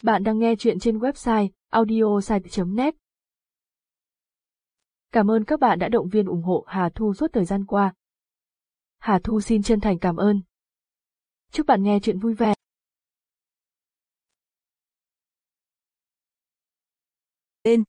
Bạn đang nghe chuyện trên website audiosite.net. Cảm ơn các bạn đã động viên ủng hộ Hà Thu suốt thời gian qua. Hà Thu xin chân thành cảm ơn. Chúc bạn nghe chuyện vui vẻ. Lên,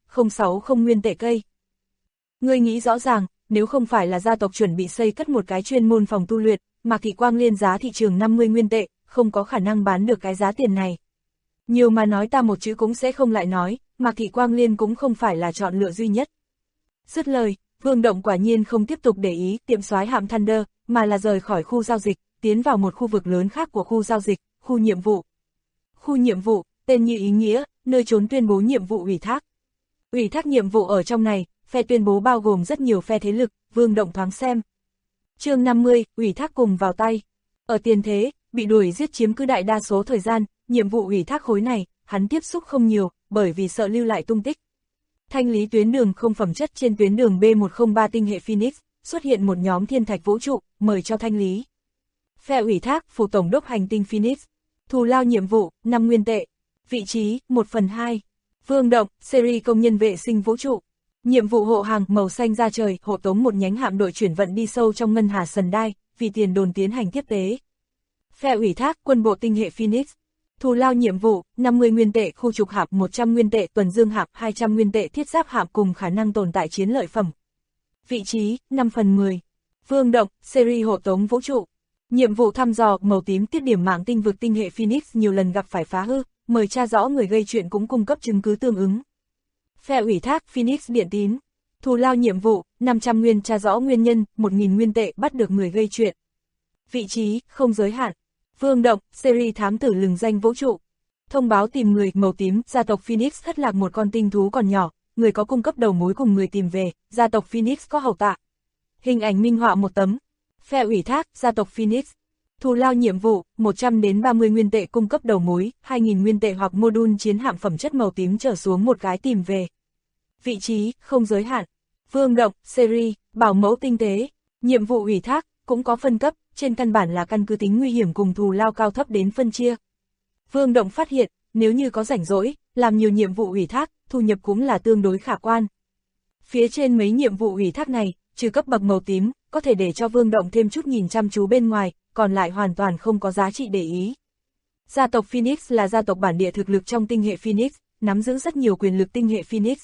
1060 nguyên tệ cây. Ngươi nghĩ rõ ràng, nếu không phải là gia tộc chuẩn bị xây cất một cái chuyên môn phòng tu luyện, Mạc Thị Quang Liên giá thị trường 50 nguyên tệ, không có khả năng bán được cái giá tiền này. Nhiều mà nói ta một chữ cũng sẽ không lại nói, Mạc Thị Quang Liên cũng không phải là chọn lựa duy nhất. Dứt lời, Vương Động quả nhiên không tiếp tục để ý tiệm soái Hạm Thunder, mà là rời khỏi khu giao dịch, tiến vào một khu vực lớn khác của khu giao dịch, khu nhiệm vụ. Khu nhiệm vụ, tên như ý nghĩa, nơi trốn tuyên bố nhiệm vụ ủy thác. Ủy thác nhiệm vụ ở trong này, phe tuyên bố bao gồm rất nhiều phe thế lực, Vương Động thoáng xem. Chương 50, ủy thác cùng vào tay. Ở tiền thế, bị đuổi giết chiếm cứ đại đa số thời gian, nhiệm vụ ủy thác khối này, hắn tiếp xúc không nhiều, bởi vì sợ lưu lại tung tích. Thanh lý tuyến đường không phẩm chất trên tuyến đường B103 tinh hệ Phoenix, xuất hiện một nhóm thiên thạch vũ trụ, mời cho thanh lý. Phe ủy thác, phủ tổng đốc hành tinh Phoenix. Thù lao nhiệm vụ, 5 nguyên tệ. Vị trí, 1/2. Vương Động, series công nhân vệ sinh vũ trụ. Nhiệm vụ hộ hàng màu xanh ra trời, hộ tống một nhánh hạm đội chuyển vận đi sâu trong ngân hà Sần Đai, vì tiền đồn tiến hành tiếp tế. Phe ủy thác, quân bộ tinh hệ Phoenix. Thù lao nhiệm vụ, 50 nguyên tệ khu trục hạm, 100 nguyên tệ tuần dương hạm, 200 nguyên tệ thiết giáp hạm cùng khả năng tồn tại chiến lợi phẩm. Vị trí, 5/10. Vương Động, series hộ tống vũ trụ. Nhiệm vụ thăm dò màu tím tiết điểm mạng tinh vực tinh hệ Phoenix nhiều lần gặp phải phá hư, mời tra rõ người gây chuyện cũng cung cấp chứng cứ tương ứng. Phe ủy thác Phoenix điện tín. Thù lao nhiệm vụ, 500 nguyên tra rõ nguyên nhân, 1000 nguyên tệ bắt được người gây chuyện. Vị trí, không giới hạn. Vương Động, series thám tử lừng danh vũ trụ. Thông báo tìm người màu tím, gia tộc Phoenix thất lạc một con tinh thú còn nhỏ, người có cung cấp đầu mối cùng người tìm về, gia tộc Phoenix có hậu tạ. Hình ảnh minh họa một tấm. Phe ủy thác, gia tộc Phoenix. Thù lao nhiệm vụ, 100 đến 30 nguyên tệ cung cấp đầu mối, 2000 nguyên tệ hoặc module chiến hạm phẩm chất màu tím trở xuống một cái tìm về. Vị trí, không giới hạn. Vương Động, series, bảo mẫu tinh tế. Nhiệm vụ ủy thác, cũng có phân cấp, trên căn bản là căn cứ tính nguy hiểm cùng thù lao cao thấp đến phân chia. Vương Động phát hiện, nếu như có rảnh rỗi, làm nhiều nhiệm vụ ủy thác, thu nhập cũng là tương đối khả quan. Phía trên mấy nhiệm vụ ủy thác này, trừ cấp bậc màu tím, có thể để cho Vương Động thêm chút nhìn chăm chú bên ngoài, còn lại hoàn toàn không có giá trị để ý. Gia tộc Phoenix là gia tộc bản địa thực lực trong tinh hệ Phoenix, nắm giữ rất nhiều quyền lực tinh hệ Phoenix.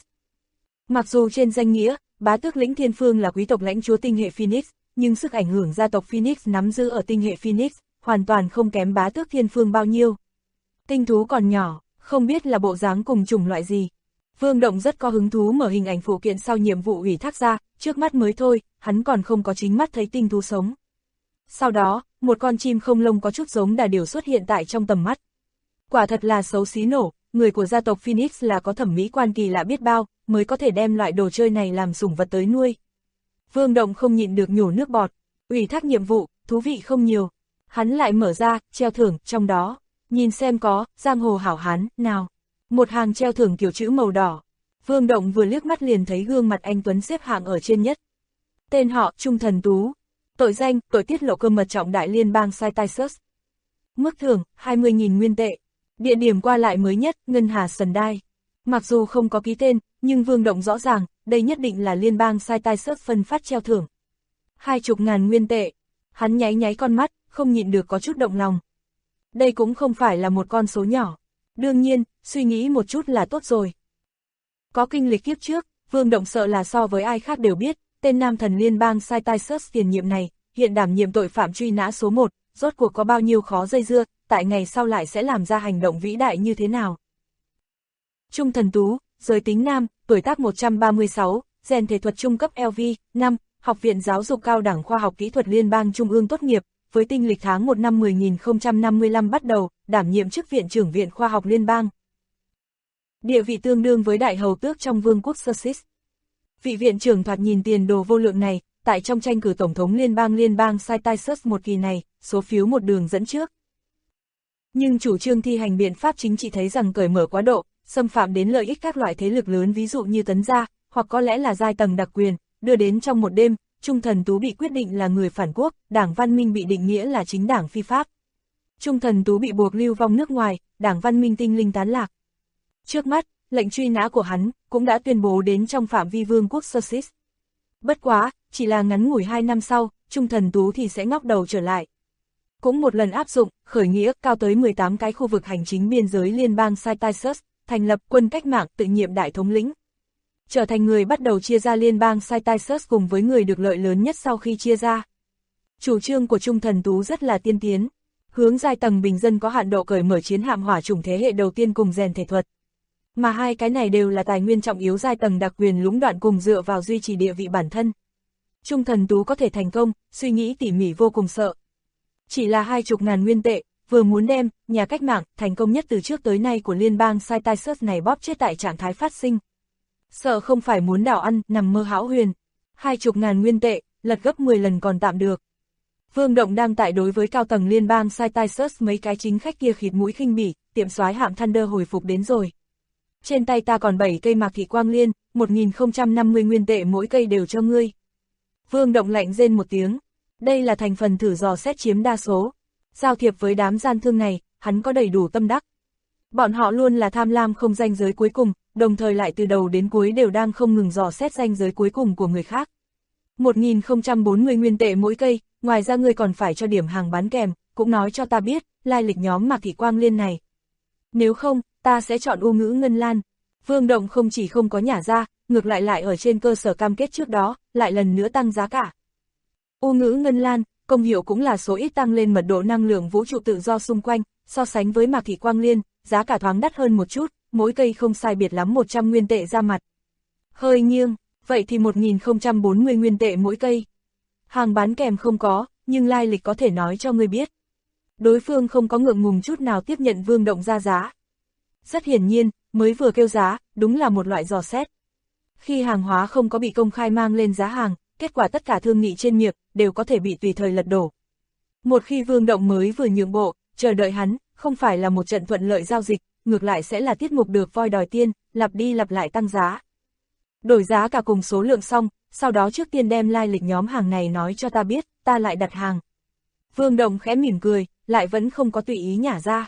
Mặc dù trên danh nghĩa, bá tước lĩnh Thiên Phương là quý tộc lãnh chúa tinh hệ Phoenix, nhưng sức ảnh hưởng gia tộc Phoenix nắm giữ ở tinh hệ Phoenix, hoàn toàn không kém bá tước Thiên Phương bao nhiêu. Tinh thú còn nhỏ, không biết là bộ dáng cùng chủng loại gì. Vương Động rất có hứng thú mở hình ảnh phụ kiện sau nhiệm vụ ủy thác ra, trước mắt mới thôi, hắn còn không có chính mắt thấy tinh thú sống. Sau đó, một con chim không lông có chút giống đà điểu xuất hiện tại trong tầm mắt. Quả thật là xấu xí nổ, người của gia tộc Phoenix là có thẩm mỹ quan kỳ lạ biết bao, mới có thể đem loại đồ chơi này làm sủng vật tới nuôi. Vương Động không nhịn được nhổ nước bọt, ủy thác nhiệm vụ, thú vị không nhiều. Hắn lại mở ra, treo thưởng, trong đó, nhìn xem có, giang hồ hảo hán, nào. Một hàng treo thưởng kiểu chữ màu đỏ. Vương Động vừa liếc mắt liền thấy gương mặt anh Tuấn xếp hạng ở trên nhất. Tên họ, Trung Thần Tú. Tội danh, tội tiết lộ cơ mật trọng đại liên bang Cytisus. Mức thưởng, 20.000 nguyên tệ. Địa điểm qua lại mới nhất, ngân hà Sần Đai. Mặc dù không có ký tên, nhưng Vương Động rõ ràng, đây nhất định là liên bang Cytisus phân phát treo thưởng. 20.000 nguyên tệ. Hắn nháy nháy con mắt, không nhịn được có chút động lòng. Đây cũng không phải là một con số nhỏ. Đương nhiên, suy nghĩ một chút là tốt rồi. Có kinh lịch kiếp trước, Vương Động sợ là so với ai khác đều biết, tên nam thần liên bang Cytisus tiền nhiệm này, hiện đảm nhiệm tội phạm truy nã số 1, rốt cuộc có bao nhiêu khó dây dưa, tại ngày sau lại sẽ làm ra hành động vĩ đại như thế nào. Trung Thần Tú, giới tính nam, tuổi tác 136, gen thể thuật trung cấp LV, 5, Học viện Giáo dục Cao đẳng Khoa học Kỹ thuật Liên bang Trung ương tốt nghiệp, với tinh lịch tháng 1 năm 10.055 bắt đầu, đảm nhiệm chức viện trưởng Viện Khoa học Liên bang. Địa vị tương đương với đại hầu tước trong vương quốc Sussex. Vị viện trưởng thoạt nhìn tiền đồ vô lượng này, tại trong tranh cử tổng thống liên bang Cytisus một kỳ này, số phiếu một đường dẫn trước. Nhưng chủ trương thi hành biện pháp chính trị thấy rằng cởi mở quá độ, xâm phạm đến lợi ích các loại thế lực lớn ví dụ như Tấn gia, hoặc có lẽ là giai tầng đặc quyền, đưa đến trong một đêm, Trung Thần Tú bị quyết định là người phản quốc, đảng Văn Minh bị định nghĩa là chính đảng phi pháp. Trung Thần Tú bị buộc lưu vong nước ngoài, đảng Văn Minh Tinh Linh tán lạc. Trước mắt, lệnh truy nã của hắn cũng đã tuyên bố đến trong phạm vi vương quốc Sussex. Bất quá, chỉ là ngắn ngủi 2 năm sau, Trung Thần Tú thì sẽ ngóc đầu trở lại. Cũng một lần áp dụng, khởi nghĩa cao tới 18 cái khu vực hành chính biên giới liên bang Cytisus, thành lập quân cách mạng tự nhiệm đại thống lĩnh. Trở thành người bắt đầu chia ra liên bang Cytisus cùng với người được lợi lớn nhất sau khi chia ra. Chủ trương của Trung Thần Tú rất là tiên tiến, hướng giai tầng bình dân có hạn độ cởi mở chiến hạm hỏa chủng thế hệ đầu tiên cùng rèn thể thuật. Mà hai cái này đều là tài nguyên trọng yếu giai tầng đặc quyền lũng đoạn cùng dựa vào duy trì địa vị bản thân. Trung Thần Tú có thể thành công, suy nghĩ tỉ mỉ vô cùng sợ. Chỉ là 20.000 nguyên tệ, vừa muốn đem nhà cách mạng thành công nhất từ trước tới nay của liên bang Cytisus này bóp chết tại trạng thái phát sinh. Sợ không phải muốn đảo ăn, nằm mơ hão huyền. 20.000 nguyên tệ, lật gấp 10 lần còn tạm được. Vương Động đang tại đối với cao tầng liên bang Cytisus mấy cái chính khách kia khịt mũi khinh bỉ, tiệm soái hạm Thunder hồi phục đến rồi. Trên tay ta còn 7 cây mạc thị quang liên, 1050 nguyên tệ mỗi cây đều cho ngươi. Vương Động lạnh rên một tiếng. Đây là thành phần thử dò xét chiếm đa số. Giao thiệp với đám gian thương này, hắn có đầy đủ tâm đắc. Bọn họ luôn là tham lam không ranh giới cuối cùng, đồng thời lại từ đầu đến cuối đều đang không ngừng dò xét ranh giới cuối cùng của người khác. 1040 nguyên tệ mỗi cây, ngoài ra ngươi còn phải cho điểm hàng bán kèm, cũng nói cho ta biết, lai lịch nhóm Mạc Thị Quang Liên này. Nếu không, ta sẽ chọn U Ngữ Ngân Lan. Vương Động không chỉ không có nhả ra, ngược lại ở trên cơ sở cam kết trước đó, lại lần nữa tăng giá cả. U Ngữ Ngân Lan, công hiệu cũng là số ít tăng lên mật độ năng lượng vũ trụ tự do xung quanh, so sánh với Mạc Thị Quang Liên, giá cả thoáng đắt hơn một chút, mỗi cây không sai biệt lắm 100 nguyên tệ ra mặt. Hơi nghiêng, vậy thì 1040 nguyên tệ mỗi cây. Hàng bán kèm không có, nhưng lai lịch có thể nói cho ngươi biết. Đối phương không có ngượng ngùng chút nào tiếp nhận Vương Động ra giá. Rất hiển nhiên, mới vừa kêu giá, đúng là một loại dò xét. Khi hàng hóa không có bị công khai mang lên giá hàng, kết quả tất cả thương nghị trên miệng đều có thể bị tùy thời lật đổ. Một khi Vương Động mới vừa nhượng bộ, chờ đợi hắn, không phải là một trận thuận lợi giao dịch, ngược lại sẽ là tiết mục được voi đòi tiên, lặp đi lặp lại tăng giá. Đổi giá cả cùng số lượng xong, sau đó trước tiên đem lai lịch nhóm hàng này nói cho ta biết, ta lại đặt hàng. Vương Động khẽ mỉm cười, lại vẫn không có tùy ý nhả ra.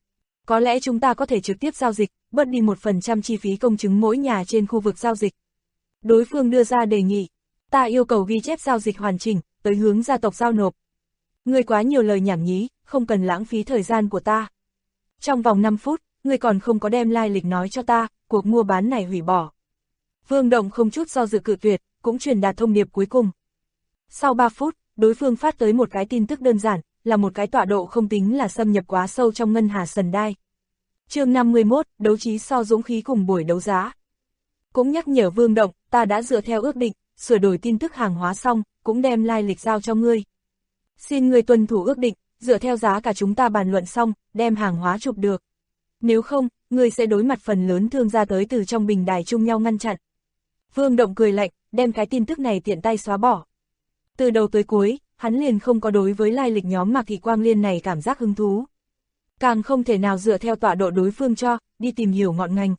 Có lẽ chúng ta có thể trực tiếp giao dịch, bớt đi 1% chi phí công chứng mỗi nhà trên khu vực giao dịch. Đối phương đưa ra đề nghị, ta yêu cầu ghi chép giao dịch hoàn chỉnh, tới hướng gia tộc giao nộp. Ngươi quá nhiều lời nhảm nhí, không cần lãng phí thời gian của ta. Trong vòng 5 phút, ngươi còn không có đem lai lịch nói cho ta, cuộc mua bán này hủy bỏ. Vương Động không chút do dự cự tuyệt, cũng truyền đạt thông điệp cuối cùng. Sau 3 phút, đối phương phát tới một cái tin tức đơn giản, là một cái tọa độ không tính là xâm nhập quá sâu trong ngân hà Sần Đai. Chương 51, đấu trí so dũng khí cùng buổi đấu giá. Cũng nhắc nhở Vương Động, ta đã dựa theo ước định, sửa đổi tin tức hàng hóa xong, cũng đem lai lịch giao cho ngươi. Xin ngươi tuân thủ ước định, dựa theo giá cả chúng ta bàn luận xong, đem hàng hóa chụp được. Nếu không, ngươi sẽ đối mặt phần lớn thương gia tới từ trong bình đài chung nhau ngăn chặn. Vương Động cười lạnh, đem cái tin tức này tiện tay xóa bỏ. Từ đầu tới cuối, hắn liền không có đối với lai lịch nhóm Mạc Thị Quang Liên này cảm giác hứng thú. Càng không thể nào dựa theo tọa độ đối phương cho, đi tìm hiểu ngọn ngành.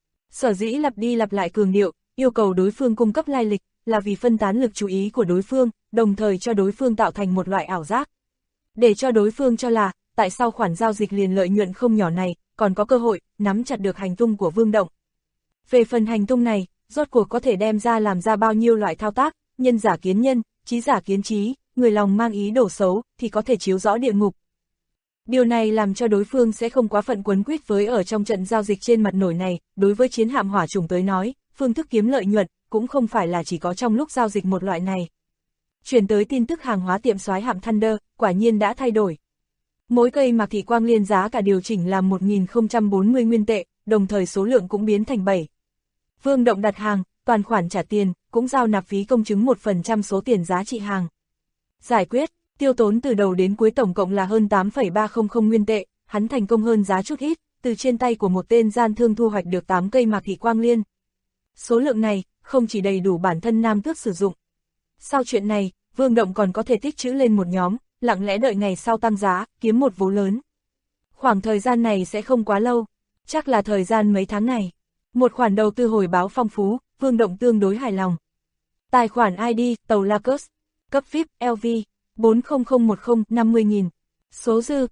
Sở dĩ lặp đi lặp lại cường điệu, yêu cầu đối phương cung cấp lai lịch, là vì phân tán lực chú ý của đối phương, đồng thời cho đối phương tạo thành một loại ảo giác. Để cho đối phương cho là, tại sao khoản giao dịch liền lợi nhuận không nhỏ này, còn có cơ hội, nắm chặt được hành tung của Vương Động. Về phần hành tung này, rốt cuộc có thể đem ra làm ra bao nhiêu loại thao tác, nhân giả kiến nhân, trí giả kiến trí, người lòng mang ý đồ xấu, thì có thể chiếu rõ địa ngục. Điều này làm cho đối phương sẽ không quá phận quấn quýt với ở trong trận giao dịch trên mặt nổi này, đối với chiến hạm hỏa chủng tới nói, phương thức kiếm lợi nhuận, cũng không phải là chỉ có trong lúc giao dịch một loại này. Chuyển tới tin tức hàng hóa tiệm soái hạm Thunder, quả nhiên đã thay đổi. Mỗi cây Mạc Thị Quang Liên giá cả điều chỉnh là 1040 nguyên tệ, đồng thời số lượng cũng biến thành 7. Vương Động đặt hàng, toàn khoản trả tiền, cũng giao nạp phí công chứng 1% số tiền giá trị hàng. Giải quyết, tiêu tốn từ đầu đến cuối tổng cộng là hơn 8,300 nguyên tệ, hắn thành công hơn giá chút ít, từ trên tay của một tên gian thương thu hoạch được 8 cây Mạc Thị Quang Liên. Số lượng này, không chỉ đầy đủ bản thân nam tước sử dụng. Sau chuyện này, Vương Động còn có thể tích trữ lên một nhóm, lặng lẽ đợi ngày sau tăng giá, kiếm một vố lớn. Khoảng thời gian này sẽ không quá lâu, chắc là thời gian mấy tháng này. Một khoản đầu tư hồi báo phong phú, Vương Động tương đối hài lòng. Tài khoản ID, tàu Lacus, cấp VIP, LV, 40010, 50.000. Số dư,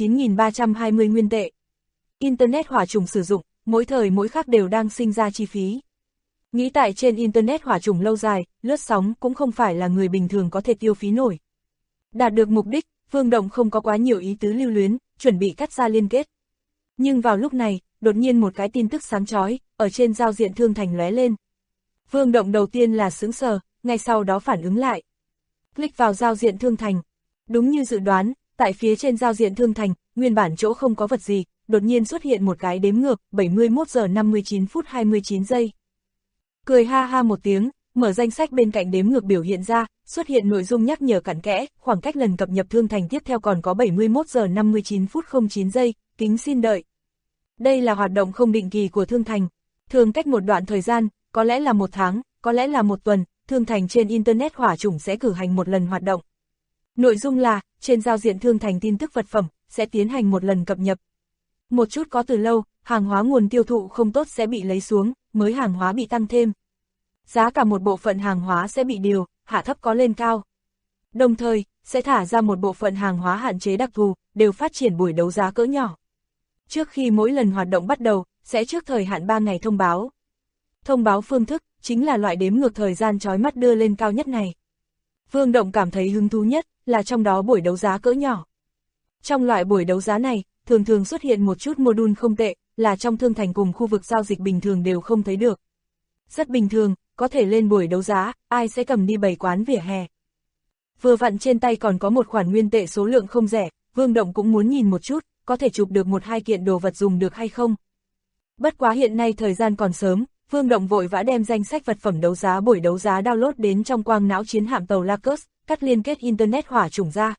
19.320 nguyên tệ. Internet hỏa trùng sử dụng, mỗi thời mỗi khắc đều đang sinh ra chi phí. Nghĩ tại trên Internet hỏa trùng lâu dài, lướt sóng cũng không phải là người bình thường có thể tiêu phí nổi. Đạt được mục đích, Vương Động không có quá nhiều ý tứ lưu luyến, chuẩn bị cắt ra liên kết. Nhưng vào lúc này, đột nhiên một cái tin tức sáng chói, ở trên giao diện thương thành lóe lên. Vương Động đầu tiên là sững sờ, ngay sau đó phản ứng lại. Click vào giao diện thương thành. Đúng như dự đoán, tại phía trên giao diện thương thành, nguyên bản chỗ không có vật gì, đột nhiên xuất hiện một cái đếm ngược, 71 giờ 59 phút 29 giây. Cười ha ha một tiếng, mở danh sách bên cạnh đếm ngược biểu hiện ra, xuất hiện nội dung nhắc nhở cặn kẽ, khoảng cách lần cập nhật thương thành tiếp theo còn có 71 giờ 59 phút 09 giây, kính xin đợi. Đây là hoạt động không định kỳ của thương thành, thường cách một đoạn thời gian, có lẽ là một tháng, có lẽ là một tuần, thương thành trên Internet hỏa chủng sẽ cử hành một lần hoạt động. Nội dung là, trên giao diện thương thành tin tức vật phẩm, sẽ tiến hành một lần cập nhật. Một chút có từ lâu, hàng hóa nguồn tiêu thụ không tốt sẽ bị lấy xuống, mới hàng hóa bị tăng thêm. Giá cả một bộ phận hàng hóa sẽ bị điều, hạ thấp có lên cao. Đồng thời, sẽ thả ra một bộ phận hàng hóa hạn chế đặc thù, đều phát triển buổi đấu giá cỡ nhỏ. Trước khi mỗi lần hoạt động bắt đầu, sẽ trước thời hạn 3 ngày thông báo. Thông báo phương thức, chính là loại đếm ngược thời gian chói mắt đưa lên cao nhất này. Vương Động cảm thấy hứng thú nhất, là trong đó buổi đấu giá cỡ nhỏ. Trong loại buổi đấu giá này, thường thường xuất hiện một chút module không tệ, là trong thương thành cùng khu vực giao dịch bình thường đều không thấy được. Rất bình thường, có thể lên buổi đấu giá, ai sẽ cầm đi bày quán vỉa hè. Vừa vặn trên tay còn có một khoản nguyên tệ số lượng không rẻ, Vương Động cũng muốn nhìn một chút, có thể chụp được 1-2 kiện đồ vật dùng được hay không. Bất quá hiện nay thời gian còn sớm, Vương Động vội vã đem danh sách vật phẩm đấu giá buổi đấu giá download đến trong quang não chiến hạm tàu Lacus, cắt liên kết Internet hỏa chủng ra.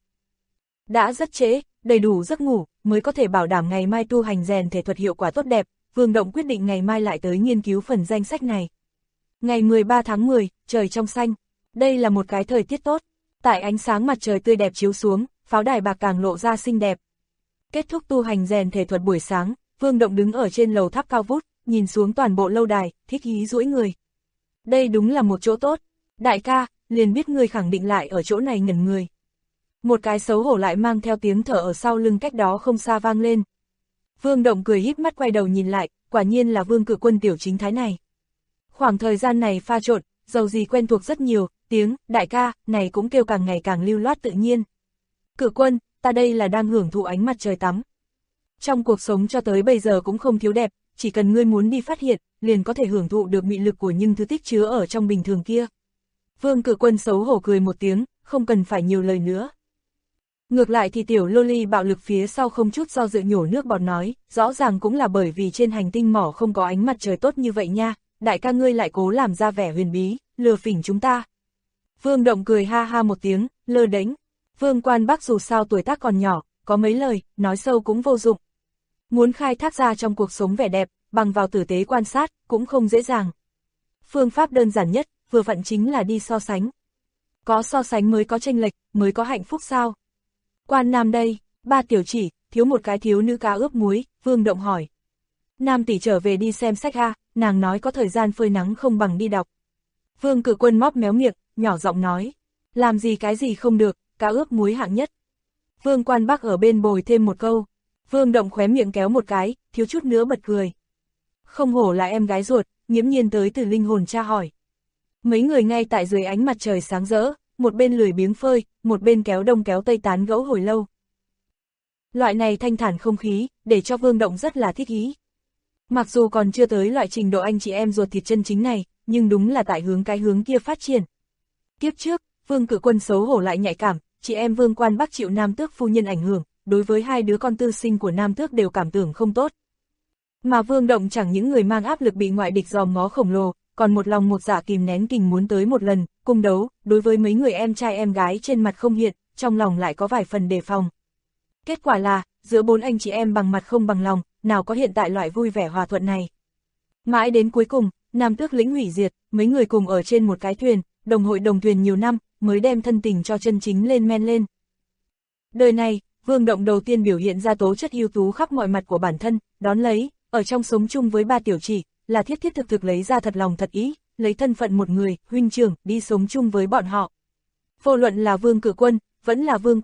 Đã rất trễ, đầy đủ giấc ngủ, mới có thể bảo đảm ngày mai tu hành rèn thể thuật hiệu quả tốt đẹp, Vương Động quyết định ngày mai lại tới nghiên cứu phần danh sách này. Ngày 13 tháng 10, trời trong xanh. Đây là một cái thời tiết tốt. Tại ánh sáng mặt trời tươi đẹp chiếu xuống, pháo đài bạc càng lộ ra xinh đẹp. Kết thúc tu hành rèn thể thuật buổi sáng, Vương Động đứng ở trên lầu tháp cao vút, nhìn xuống toàn bộ lâu đài, thích ý duỗi người. Đây đúng là một chỗ tốt. Đại ca, liền biết ngươi khẳng định lại ở chỗ này ngẩn người. Một cái xấu hổ lại mang theo tiếng thở ở sau lưng cách đó không xa vang lên. Vương Động cười híp mắt quay đầu nhìn lại, quả nhiên là Vương Cự Quân tiểu chính thái này. Khoảng thời gian này pha trộn, dầu gì quen thuộc rất nhiều, tiếng, đại ca, này cũng kêu càng ngày càng lưu loát tự nhiên. Cự Quân, ta đây là đang hưởng thụ ánh mặt trời tắm. Trong cuộc sống cho tới bây giờ cũng không thiếu đẹp, chỉ cần ngươi muốn đi phát hiện, liền có thể hưởng thụ được mị lực của những thứ tích chứa ở trong bình thường kia. Vương Cự Quân xấu hổ cười một tiếng, không cần phải nhiều lời nữa. Ngược lại thì tiểu loli bạo lực phía sau không chút do dự nhổ nước bọt nói, rõ ràng cũng là bởi vì trên hành tinh mỏ không có ánh mặt trời tốt như vậy nha, đại ca ngươi lại cố làm ra vẻ huyền bí, lừa phỉnh chúng ta. Vương Động cười ha ha một tiếng, lơ đễnh. Vương Quan Bắc dù sao tuổi tác còn nhỏ, có mấy lời, nói sâu cũng vô dụng. Muốn khai thác ra trong cuộc sống vẻ đẹp, bằng vào tử tế quan sát, cũng không dễ dàng. Phương pháp đơn giản nhất, vừa vặn chính là đi so sánh. Có so sánh mới có chênh lệch, mới có hạnh phúc sao? Quan Nam đây, ba tiểu chỉ, thiếu một cái thiếu nữ cá ướp muối, Vương Động hỏi. Nam tỷ trở về đi xem sách ha, nàng nói có thời gian phơi nắng không bằng đi đọc. Vương Cự Quân móp méo miệng, nhỏ giọng nói. Làm gì cái gì không được, cá ướp muối hạng nhất. Vương Quan Bắc ở bên bồi thêm một câu. Vương Động khóe miệng kéo một cái, thiếu chút nữa bật cười. Không hổ là em gái ruột, nghiễm nhiên tới từ linh hồn tra hỏi. Mấy người ngay tại dưới ánh mặt trời sáng rỡ, một bên lười biếng phơi, một bên kéo đông kéo tây tán gẫu hồi lâu. Loại này thanh thản không khí, để cho Vương Động rất là thích ý. Mặc dù còn chưa tới loại trình độ anh chị em ruột thịt chân chính này, nhưng đúng là tại hướng cái hướng kia phát triển. Kiếp trước, Vương Cự Quân xấu hổ lại nhạy cảm, chị em Vương Quan Bắc chịu Nam Tước phu nhân ảnh hưởng, đối với hai đứa con tư sinh của Nam Tước đều cảm tưởng không tốt. Mà Vương Động chẳng những người mang áp lực bị ngoại địch dòm ngó khổng lồ, còn một lòng một dạ kìm nén kình muốn tới một lần, cung đấu, đối với mấy người em trai em gái trên mặt không hiện, trong lòng lại có vài phần đề phòng. Kết quả là, giữa bốn anh chị em bằng mặt không bằng lòng, nào có hiện tại loại vui vẻ hòa thuận này. Mãi đến cuối cùng, Nam Tước lĩnh hủy diệt, mấy người cùng ở trên một cái thuyền, đồng hội đồng thuyền nhiều năm, mới đem thân tình cho chân chính lên men lên. Đời này, Vương Động đầu tiên biểu hiện ra tố chất ưu tú khắp mọi mặt của bản thân, đón lấy, ở trong sống chung với ba tiểu chỉ, là thiết thiết thực thực lấy ra thật lòng thật ý, lấy thân phận một người, huynh trưởng, đi sống chung với bọn họ. Vô luận là Vương Cự Quân, vẫn là Vương Quan Bắc,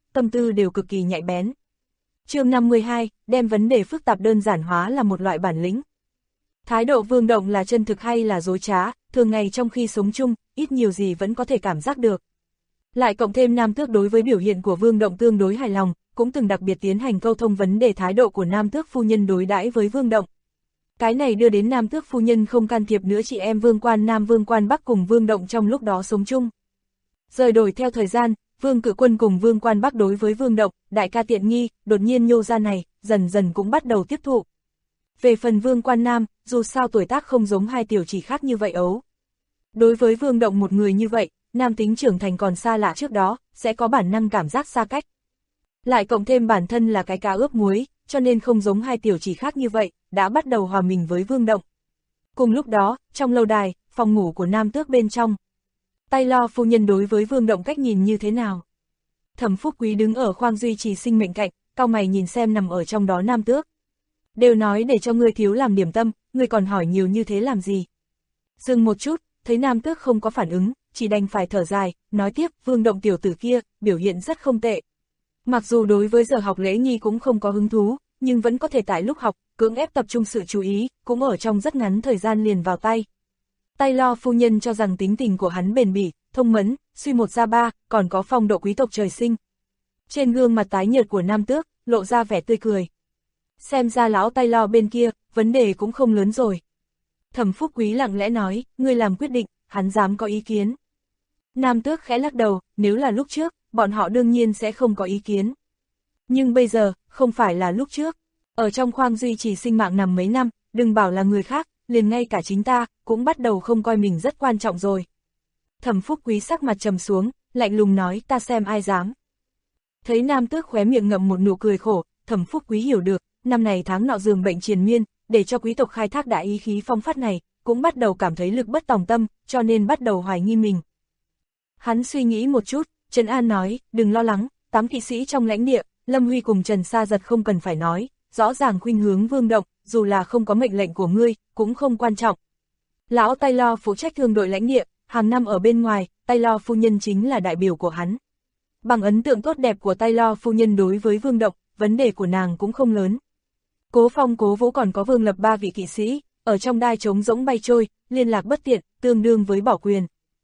tâm tư đều cực kỳ nhạy bén. Chương 52, đem vấn đề phức tạp đơn giản hóa là một loại bản lĩnh. Thái độ Vương Động là chân thực hay là dối trá, thường ngày trong khi sống chung, ít nhiều gì vẫn có thể cảm giác được. Lại cộng thêm Nam Tước đối với biểu hiện của Vương Động tương đối hài lòng, cũng từng đặc biệt tiến hành câu thông vấn đề thái độ của Nam Tước phu nhân đối đãi với Vương Động. Cái này đưa đến Nam Tước phu nhân không can thiệp nữa chị em Vương Quan Nam Vương Quan Bắc cùng Vương Động trong lúc đó sống chung. Rời đổi theo thời gian, Vương Cự Quân cùng Vương Quan Bắc đối với Vương Động, đại ca tiện nghi, đột nhiên nhô ra này, dần dần cũng bắt đầu tiếp thụ. Về phần Vương Quan Nam, dù sao tuổi tác không giống hai tiểu chỉ khác như vậy ấu. Đối với Vương Động một người như vậy, nam tính trưởng thành còn xa lạ trước đó, sẽ có bản năng cảm giác xa cách. Lại cộng thêm bản thân là cái cá ướp muối, cho nên không giống hai tiểu chỉ khác như vậy, đã bắt đầu hòa mình với Vương Động. Cùng lúc đó, trong lâu đài, phòng ngủ của Nam Tước bên trong. Taylor phu nhân đối với Vương Động cách nhìn như thế nào? Thẩm Phúc Quý đứng ở khoang duy trì sinh mệnh cạnh, cau mày nhìn xem nằm ở trong đó Nam Tước. Đều nói để cho ngươi thiếu làm điểm tâm, ngươi còn hỏi nhiều như thế làm gì? Dừng một chút, thấy Nam Tước không có phản ứng, chỉ đành phải thở dài, nói tiếp, Vương Động tiểu tử kia, biểu hiện rất không tệ. Mặc dù đối với giờ học lễ nghi cũng không có hứng thú, nhưng vẫn có thể tại lúc học, cưỡng ép tập trung sự chú ý, cũng ở trong rất ngắn thời gian liền vào tay. Taylor phu nhân cho rằng tính tình của hắn bền bỉ, thông mẫn, suy một ra ba, còn có phong độ quý tộc trời sinh. Trên gương mặt tái nhợt của Nam Tước, lộ ra vẻ tươi cười. Xem ra lão Taylor bên kia, vấn đề cũng không lớn rồi. Thẩm Phúc Quý lặng lẽ nói, ngươi làm quyết định, hắn dám có ý kiến. Nam Tước khẽ lắc đầu, nếu là lúc trước, bọn họ đương nhiên sẽ không có ý kiến. Nhưng bây giờ, không phải là lúc trước. Ở trong khoang duy trì sinh mạng nằm mấy năm, đừng bảo là người khác, liền ngay cả chính ta, cũng bắt đầu không coi mình rất quan trọng rồi. Thẩm Phúc Quý sắc mặt trầm xuống, lạnh lùng nói, ta xem ai dám. Thấy Nam Tước khóe miệng ngậm một nụ cười khổ, Thẩm Phúc Quý hiểu được, năm này tháng nọ giường bệnh triền miên, để cho quý tộc khai thác đại ý khí phong phát này, cũng bắt đầu cảm thấy lực bất tòng tâm, cho nên bắt đầu hoài nghi mình. Hắn suy nghĩ một chút, Trần An nói, đừng lo lắng, 8 kỵ sĩ trong lãnh địa, Lâm Huy cùng Trần Sa Giật không cần phải nói, rõ ràng khuynh hướng Vương Động, dù là không có mệnh lệnh của ngươi, cũng không quan trọng. Lão Taylor phụ trách thương đội lãnh địa, hàng năm ở bên ngoài, Taylor phu nhân chính là đại biểu của hắn. Bằng ấn tượng tốt đẹp của Taylor phu nhân đối với Vương Động, vấn đề của nàng cũng không lớn. Cố Phong Cố Vũ còn có Vương Lập 3 vị kỵ sĩ, ở trong đai trống rỗng bay trôi, liên lạc bất tiện, tương đương với bỏ quyền.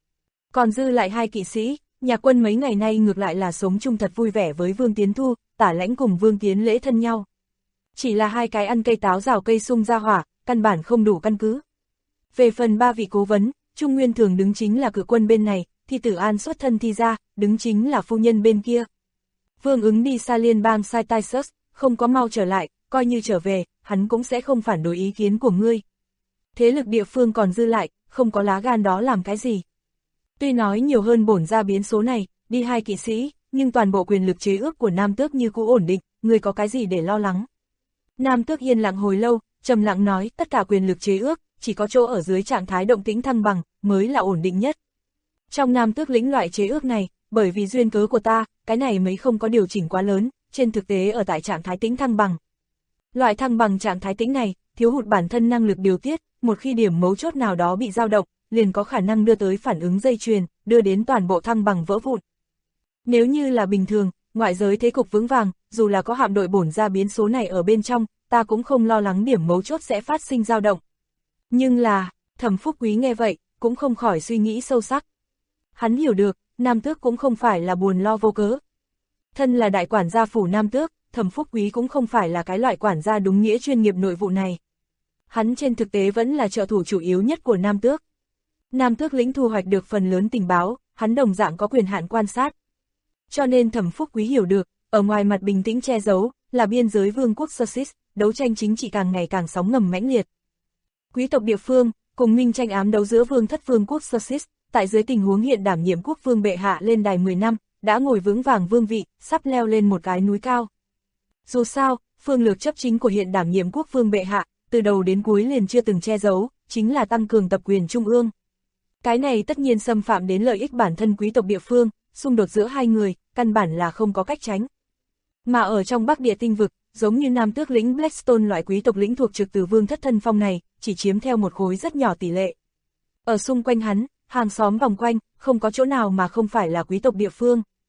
Còn dư lại 2 kỵ sĩ, nhà quân mấy ngày nay ngược lại là sống chung thật vui vẻ với Vương Tiến Thu, Tả Lãnh cùng Vương Tiến Lễ thân nhau. Chỉ là 2 cái ăn cây táo rào cây sung ra hỏa, căn bản không đủ căn cứ. Về phần 3 vị cố vấn, Trung Nguyên thường đứng chính là Cự Quân bên này, Thi Tử An xuất thân Thi ra, đứng chính là phu nhân bên kia. Vương Ứng đi xa liên bang Saitaisus, không có mau trở lại, coi như trở về, hắn cũng sẽ không phản đối ý kiến của ngươi. Thế lực địa phương còn dư lại, không có lá gan đó làm cái gì. Tuy nói nhiều hơn bổn ra biến số này, đi 2 kỵ sĩ, nhưng toàn bộ quyền lực chế ước của Nam Tước như cũ ổn định, ngươi có cái gì để lo lắng. Nam Tước yên lặng hồi lâu, trầm lặng nói, tất cả quyền lực chế ước, chỉ có chỗ ở dưới trạng thái động tĩnh thăng bằng, mới là ổn định nhất. Trong Nam Tước lĩnh loại chế ước này, bởi vì duyên cớ của ta, cái này mới không có điều chỉnh quá lớn, trên thực tế ở tại trạng thái tĩnh thăng bằng. Loại thăng bằng trạng thái tĩnh này, thiếu hụt bản thân năng lực điều tiết, một khi điểm mấu chốt nào đó bị dao động, liền có khả năng đưa tới phản ứng dây chuyền, đưa đến toàn bộ thăng bằng vỡ vụn. Nếu như là bình thường, ngoại giới thế cục vững vàng, dù là có hạm đội bổn ra biến số này ở bên trong, ta cũng không lo lắng điểm mấu chốt sẽ phát sinh dao động. Nhưng là, Thẩm Phúc Quý nghe vậy, cũng không khỏi suy nghĩ sâu sắc. Hắn hiểu được, Nam Tước cũng không phải là buồn lo vô cớ. Thân là đại quản gia phủ Nam Tước, Thẩm Phúc Quý cũng không phải là cái loại quản gia đúng nghĩa chuyên nghiệp nội vụ này. Hắn trên thực tế vẫn là trợ thủ chủ yếu nhất của Nam Tước. Nam Tước lĩnh thu hoạch được phần lớn tình báo, hắn đồng dạng có quyền hạn quan sát. Cho nên Thẩm Phúc Quý hiểu được, ở ngoài mặt bình tĩnh che giấu, là biên giới vương quốc Sussex, đấu tranh chính trị càng ngày càng sóng ngầm mãnh liệt. Quý tộc địa phương, cùng minh tranh ám đấu giữa vương thất vương quốc Sussex, tại dưới tình huống hiện đảm nhiệm quốc vương bệ hạ lên đài 10 năm, đã ngồi vững vàng vương vị, sắp leo lên một cái núi cao. Dù sao, phương lược chấp chính của hiện đảm nhiệm quốc vương bệ hạ, từ đầu đến cuối liền chưa từng che giấu, chính là tăng cường tập quyền trung ương. Cái này tất nhiên xâm phạm đến lợi ích bản thân quý tộc địa phương, xung đột giữa hai người, căn bản là không có cách tránh. Mà ở trong Bắc Địa tinh vực, giống như Nam Tước lĩnh Blackstone loại quý tộc lĩnh thuộc trực từ vương thất thân phong này, chỉ chiếm theo một khối rất nhỏ tỷ lệ. Ở xung quanh hắn, hàng xóm vòng quanh, không có chỗ nào mà không phải là quý tộc địa phương.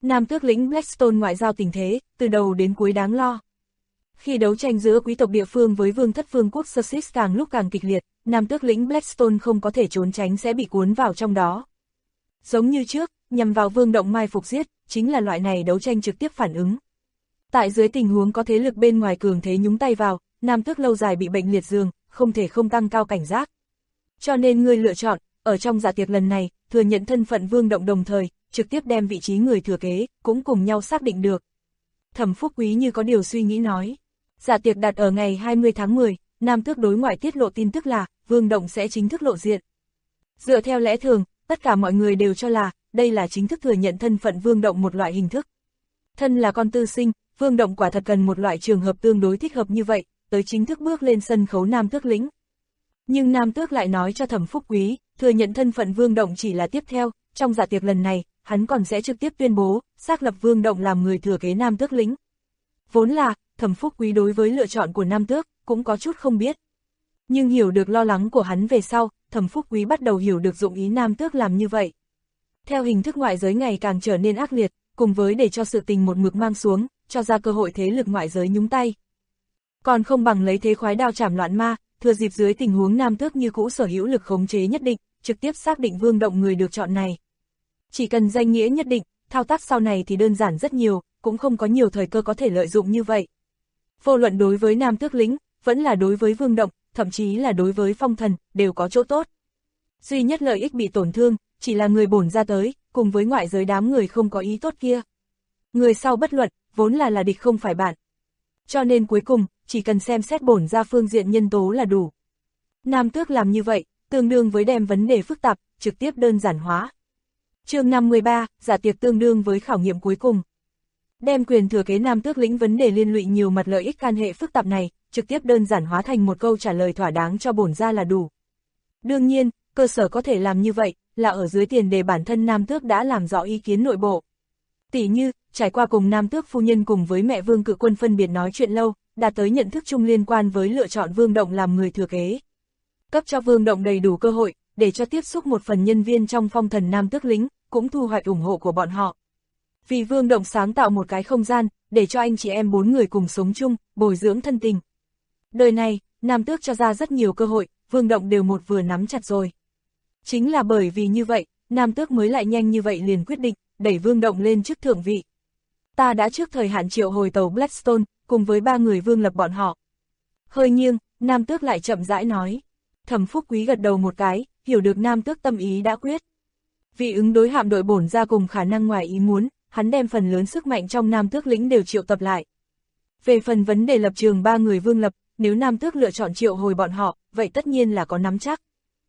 Nam tước lĩnh Blackstone ngoại giao tình thế, từ đầu đến cuối đáng lo. Khi đấu tranh giữa quý tộc địa phương với vương thất vương quốc Sussex càng lúc càng kịch liệt, Nam tước lĩnh Blackstone không có thể trốn tránh sẽ bị cuốn vào trong đó. Giống như trước, nhằm vào vương động mai phục giết, chính là loại này đấu tranh trực tiếp phản ứng. Tại dưới tình huống có thế lực bên ngoài cường thế nhúng tay vào, Nam tước lâu dài bị bệnh liệt giường, không thể không tăng cao cảnh giác. Cho nên ngươi lựa chọn, ở trong dạ tiệc lần này, thừa nhận thân phận vương động đồng thời, trực tiếp đem vị trí người thừa kế, cũng cùng nhau xác định được. Thẩm Phúc Quý như có điều suy nghĩ nói. Dạ tiệc đặt ở ngày 20 tháng 10, Nam tước đối ngoại tiết lộ tin tức là, vương động sẽ chính thức lộ diện. Dựa theo lẽ thường, tất cả mọi người đều cho là, đây là chính thức thừa nhận thân phận vương động một loại hình thức. Thân là con tư sinh, vương động quả thật cần một loại trường hợp tương đối thích hợp như vậy, tới chính thức bước lên sân khấu Nam tước lĩnh. Nhưng Nam tước lại nói cho Thẩm Phúc Quý, thừa nhận thân phận vương động chỉ là tiếp theo, trong dạ tiệc lần này, hắn còn sẽ trực tiếp tuyên bố, xác lập vương động làm người thừa kế Nam tước lĩnh. Vốn là, Thẩm Phúc Quý đối với lựa chọn của Nam tước, cũng có chút không biết. Nhưng hiểu được lo lắng của hắn về sau, Thẩm Phúc Quý bắt đầu hiểu được dụng ý Nam tước làm như vậy. Theo hình thức ngoại giới ngày càng trở nên ác liệt, cùng với để cho sự tình một mực mang xuống, cho ra cơ hội thế lực ngoại giới nhúng tay. Còn không bằng lấy thế khoái đao chảm loạn ma, thừa dịp dưới tình huống Nam tước như cũ sở hữu lực khống chế nhất định, trực tiếp xác định vương động người được chọn này. Chỉ cần danh nghĩa nhất định, thao tác sau này thì đơn giản rất nhiều, cũng không có nhiều thời cơ có thể lợi dụng như vậy. Vô luận đối với Nam tước lĩnh, vẫn là đối với vương động, thậm chí là đối với phong thần, đều có chỗ tốt. Duy nhất lợi ích bị tổn thương, chỉ là người bổn ra tới, cùng với ngoại giới đám người không có ý tốt kia. Người sau bất luận, vốn là địch không phải bạn. Cho nên cuối cùng, chỉ cần xem xét bổn ra phương diện nhân tố là đủ. Nam tước làm như vậy, tương đương với đem vấn đề phức tạp, trực tiếp đơn giản hóa. Chương 53, dạ tiệc tương đương với khảo nghiệm cuối cùng. Đem quyền thừa kế Nam tước lĩnh vấn đề liên lụy nhiều mặt lợi ích can hệ phức tạp này, trực tiếp đơn giản hóa thành một câu trả lời thỏa đáng cho bổn ra là đủ. Đương nhiên, cơ sở có thể làm như vậy, là ở dưới tiền đề bản thân Nam tước đã làm rõ ý kiến nội bộ. Tỷ như, trải qua cùng Nam tước phu nhân cùng với mẹ Vương Cự Quân phân biệt nói chuyện lâu, đạt tới nhận thức chung liên quan với lựa chọn Vương Động làm người thừa kế. Cấp cho Vương Động đầy đủ cơ hội, để cho tiếp xúc một phần nhân viên trong phong thần Nam tước lĩnh, cũng thu hoạch ủng hộ của bọn họ. Vì Vương Động sáng tạo một cái không gian, để cho anh chị em 4 người cùng sống chung, bồi dưỡng thân tình. Đời này, Nam tước cho ra rất nhiều cơ hội, Vương Động đều một vừa nắm chặt rồi. Chính là bởi vì như vậy, Nam tước mới lại nhanh như vậy liền quyết định, đẩy Vương Động lên chức thượng vị. Ta đã trước thời hạn triệu hồi tàu Blackstone, cùng với 3 người vương lập bọn họ. Hơi nghiêng, Nam tước lại chậm rãi nói. Thẩm Phúc Quý gật đầu một cái, hiểu được Nam tước tâm ý đã quyết. Vì ứng đối hạm đội bổn ra cùng khả năng ngoài ý muốn, hắn đem phần lớn sức mạnh trong Nam tước lĩnh đều triệu tập lại. Về phần vấn đề lập trường 3 người vương lập, nếu Nam tước lựa chọn triệu hồi bọn họ, vậy tất nhiên là có nắm chắc.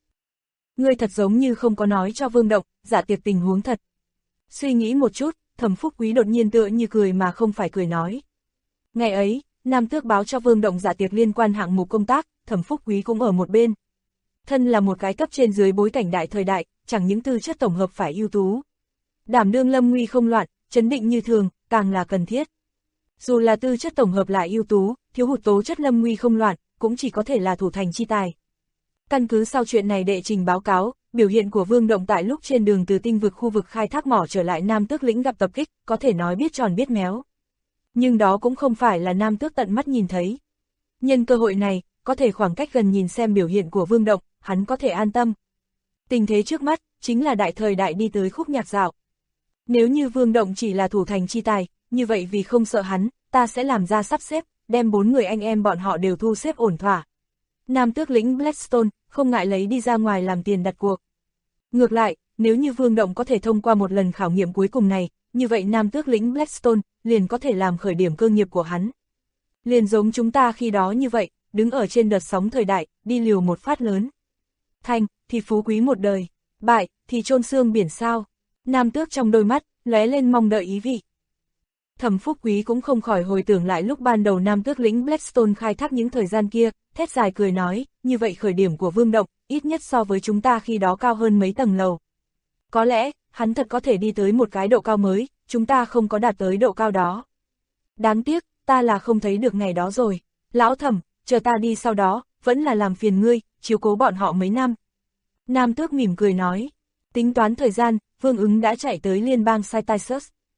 Ngươi thật giống như không có nói cho Vương Động, dạ tiệc tình huống thật. Suy nghĩ một chút, Thẩm Phúc Quý đột nhiên tựa như cười mà không phải cười nói. Ngày ấy, Nam tước báo cho Vương Động dạ tiệc liên quan hạng mục công tác, Thẩm Phúc Quý cũng ở một bên. Thân là một cái cấp trên dưới bối cảnh đại thời đại, chẳng những tư chất tổng hợp phải ưu tú. Đảm đương lâm nguy không loạn, chấn định như thường, càng là cần thiết. Dù là tư chất tổng hợp lại ưu tú, thiếu hụt tố chất lâm nguy không loạn, cũng chỉ có thể là thủ thành chi tài. Căn cứ sau chuyện này đệ trình báo cáo, biểu hiện của Vương Động tại lúc trên đường từ tinh vực khu vực khai thác mỏ trở lại Nam tước lĩnh gặp tập kích, có thể nói biết tròn biết méo. Nhưng đó cũng không phải là Nam tước tận mắt nhìn thấy. Nhân cơ hội này, có thể khoảng cách gần nhìn xem biểu hiện của Vương Động, hắn có thể an tâm. Tình thế trước mắt, chính là đại thời đại đi tới khúc nhạc dạo. Nếu như Vương Động chỉ là thủ thành chi tài, như vậy vì không sợ hắn, ta sẽ làm ra sắp xếp, đem 4 người anh em bọn họ đều thu xếp ổn thỏa. Nam tước lĩnh Blackstone, không ngại lấy đi ra ngoài làm tiền đặt cuộc. Ngược lại, nếu như Vương Động có thể thông qua một lần khảo nghiệm cuối cùng này, như vậy Nam tước lĩnh Blackstone, liền có thể làm khởi điểm cơ nghiệp của hắn. Liền giống chúng ta khi đó như vậy, đứng ở trên đợt sóng thời đại, đi liều một phát lớn. Thành, thì phú quý một đời, bại, thì chôn xương biển sao. Nam tước trong đôi mắt, lóe lên mong đợi ý vị. Thẩm Phúc Quý cũng không khỏi hồi tưởng lại lúc ban đầu Nam tước lĩnh Blackstone khai thác những thời gian kia, thét dài cười nói, như vậy khởi điểm của Vương Động, ít nhất so với chúng ta khi đó cao hơn mấy tầng lầu. Có lẽ, hắn thật có thể đi tới một cái độ cao mới, chúng ta không có đạt tới độ cao đó. Đáng tiếc, ta là không thấy được ngày đó rồi. Lão Thẩm, chờ ta đi sau đó, vẫn là làm phiền ngươi, chiếu cố bọn họ mấy năm. Nam tước mỉm cười nói, tính toán thời gian, Vương Ứng đã chạy tới liên bang Cytisus.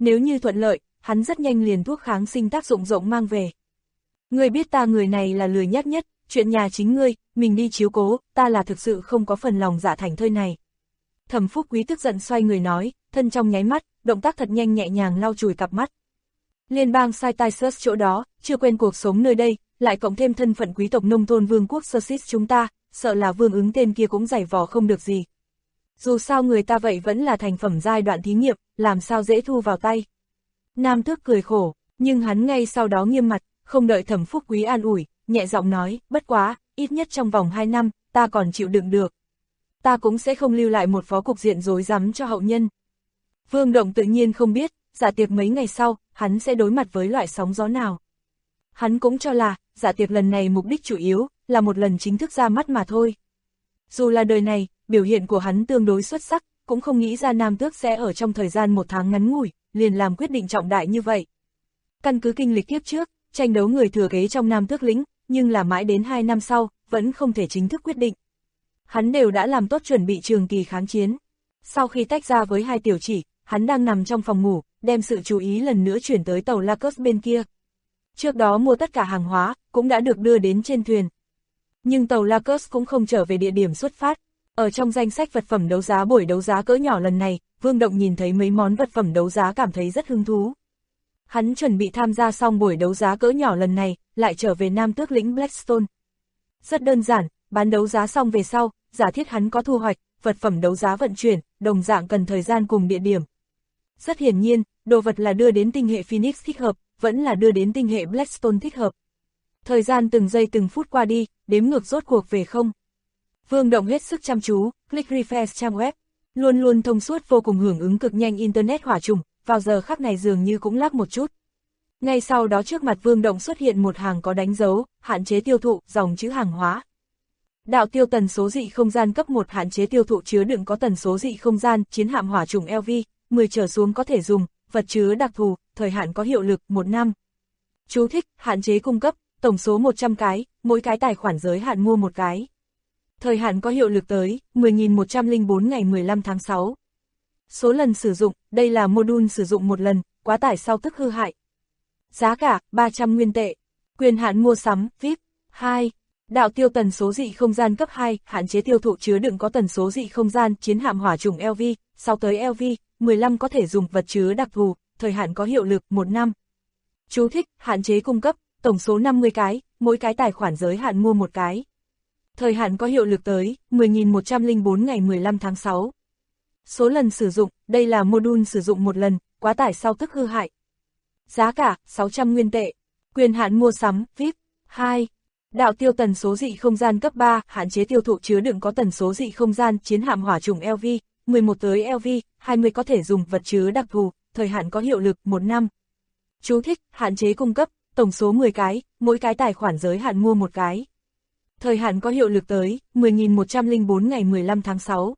Nếu như thuận lợi, hắn rất nhanh liền thuốc kháng sinh tác dụng rộng mang về. Ngươi biết ta người này là lười nhác nhất, chuyện nhà chính ngươi, mình đi chiếu cố, ta là thực sự không có phần lòng dạ thành thơi này. Thẩm Phúc Quý tức giận xoay người nói, thân trong nháy mắt, động tác thật nhanh nhẹ nhàng lau chùi cặp mắt. Liên bang Cyrus chỗ đó, chưa quen cuộc sống nơi đây, lại cộng thêm thân phận quý tộc nông thôn vương quốc Sussex chúng ta, sợ là Vương Ứng tên kia cũng giày vò không được gì. Dù sao người ta vậy vẫn là thành phẩm giai đoạn thí nghiệm, làm sao dễ thu vào tay. Nam Tước cười khổ, nhưng hắn ngay sau đó nghiêm mặt, không đợi Thẩm Phúc Quý an ủi, nhẹ giọng nói, bất quá, ít nhất trong vòng 2 năm, ta còn chịu đựng được. Ta cũng sẽ không lưu lại một phó cục diện rối rắm cho hậu nhân. Vương Động tự nhiên không biết, dạ tiệc mấy ngày sau, hắn sẽ đối mặt với loại sóng gió nào. Hắn cũng cho là, dạ tiệc lần này mục đích chủ yếu, là một lần chính thức ra mắt mà thôi. Dù là đời này, biểu hiện của hắn tương đối xuất sắc, cũng không nghĩ ra Nam Tước sẽ ở trong thời gian 1 tháng ngắn ngủi, liền làm quyết định trọng đại như vậy. Căn cứ kinh lịch kiếp trước, tranh đấu người thừa kế trong Nam Tước lĩnh, nhưng là mãi đến 2 năm sau, vẫn không thể chính thức quyết định. Hắn đều đã làm tốt chuẩn bị trường kỳ kháng chiến. Sau khi tách ra với 2 tiểu chỉ, hắn đang nằm trong phòng ngủ, đem sự chú ý lần nữa chuyển tới tàu Lacus bên kia. Trước đó mua tất cả hàng hóa, cũng đã được đưa đến trên thuyền. Nhưng tàu Lacus cũng không trở về địa điểm xuất phát. Ở trong danh sách vật phẩm đấu giá buổi đấu giá cỡ nhỏ lần này, Vương Động nhìn thấy mấy món vật phẩm đấu giá cảm thấy rất hứng thú. Hắn chuẩn bị tham gia xong buổi đấu giá cỡ nhỏ lần này, lại trở về Nam Tước lĩnh Blackstone. Rất đơn giản, bán đấu giá xong về sau, giả thiết hắn có thu hoạch, vật phẩm đấu giá vận chuyển, đồng dạng cần thời gian cùng địa điểm. Rất hiển nhiên, đồ vật là đưa đến tinh hệ Phoenix thích hợp, vẫn là đưa đến tinh hệ Blackstone thích hợp. Thời gian từng giây từng phút qua đi, đếm ngược rốt cuộc về không. Vương Động hết sức chăm chú, click refresh trang web, luôn luôn thông suốt vô cùng hưởng ứng cực nhanh Internet hỏa trùng, vào giờ khắc này dường như cũng lag một chút. Ngay sau đó trước mặt Vương Động xuất hiện một hàng có đánh dấu, hạn chế tiêu thụ, dòng chữ hàng hóa. Đạo tiêu tần số dị không gian cấp 1 hạn chế tiêu thụ chứa đựng có tần số dị không gian, chiến hạm hỏa trùng LV, 10 trở xuống có thể dùng, vật chứa đặc thù, thời hạn có hiệu lực 1 năm. Chú thích, hạn chế cung cấp, tổng số 100 cái, mỗi cái tài khoản giới hạn mua 1 cái. Thời hạn có hiệu lực tới 10.104 ngày 15 tháng 6. Số lần sử dụng, đây là module sử dụng 1 lần, quá tải sau tức hư hại. Giá cả, 300 nguyên tệ. Quyền hạn mua sắm, VIP. 2. Đạo tiêu tần số dị không gian cấp 2, hạn chế tiêu thụ chứa đựng có tần số dị không gian, chiến hạm hỏa trùng LV, 6 tới LV, 15 có thể dùng, vật chứa đặc thù, thời hạn có hiệu lực 1 năm. Chú thích, hạn chế cung cấp, tổng số 50 cái, mỗi cái tài khoản giới hạn mua 1 cái. Thời hạn có hiệu lực tới 10.104 ngày 15 tháng 6. Số lần sử dụng, đây là module sử dụng 1 lần, quá tải sau tức hư hại. Giá cả, 600 nguyên tệ. Quyền hạn mua sắm, VIP. 2. Đạo tiêu tần số dị không gian cấp 3, hạn chế tiêu thụ chứa đựng có tần số dị không gian, chiến hạm hỏa trùng LV, 11 tới LV, 20 có thể dùng, vật chứa đặc thù, thời hạn có hiệu lực 1 năm. Chú thích, hạn chế cung cấp, tổng số 10 cái, mỗi cái tài khoản giới hạn mua 1 cái. Thời hạn có hiệu lực tới 10.104 ngày 15 tháng 6.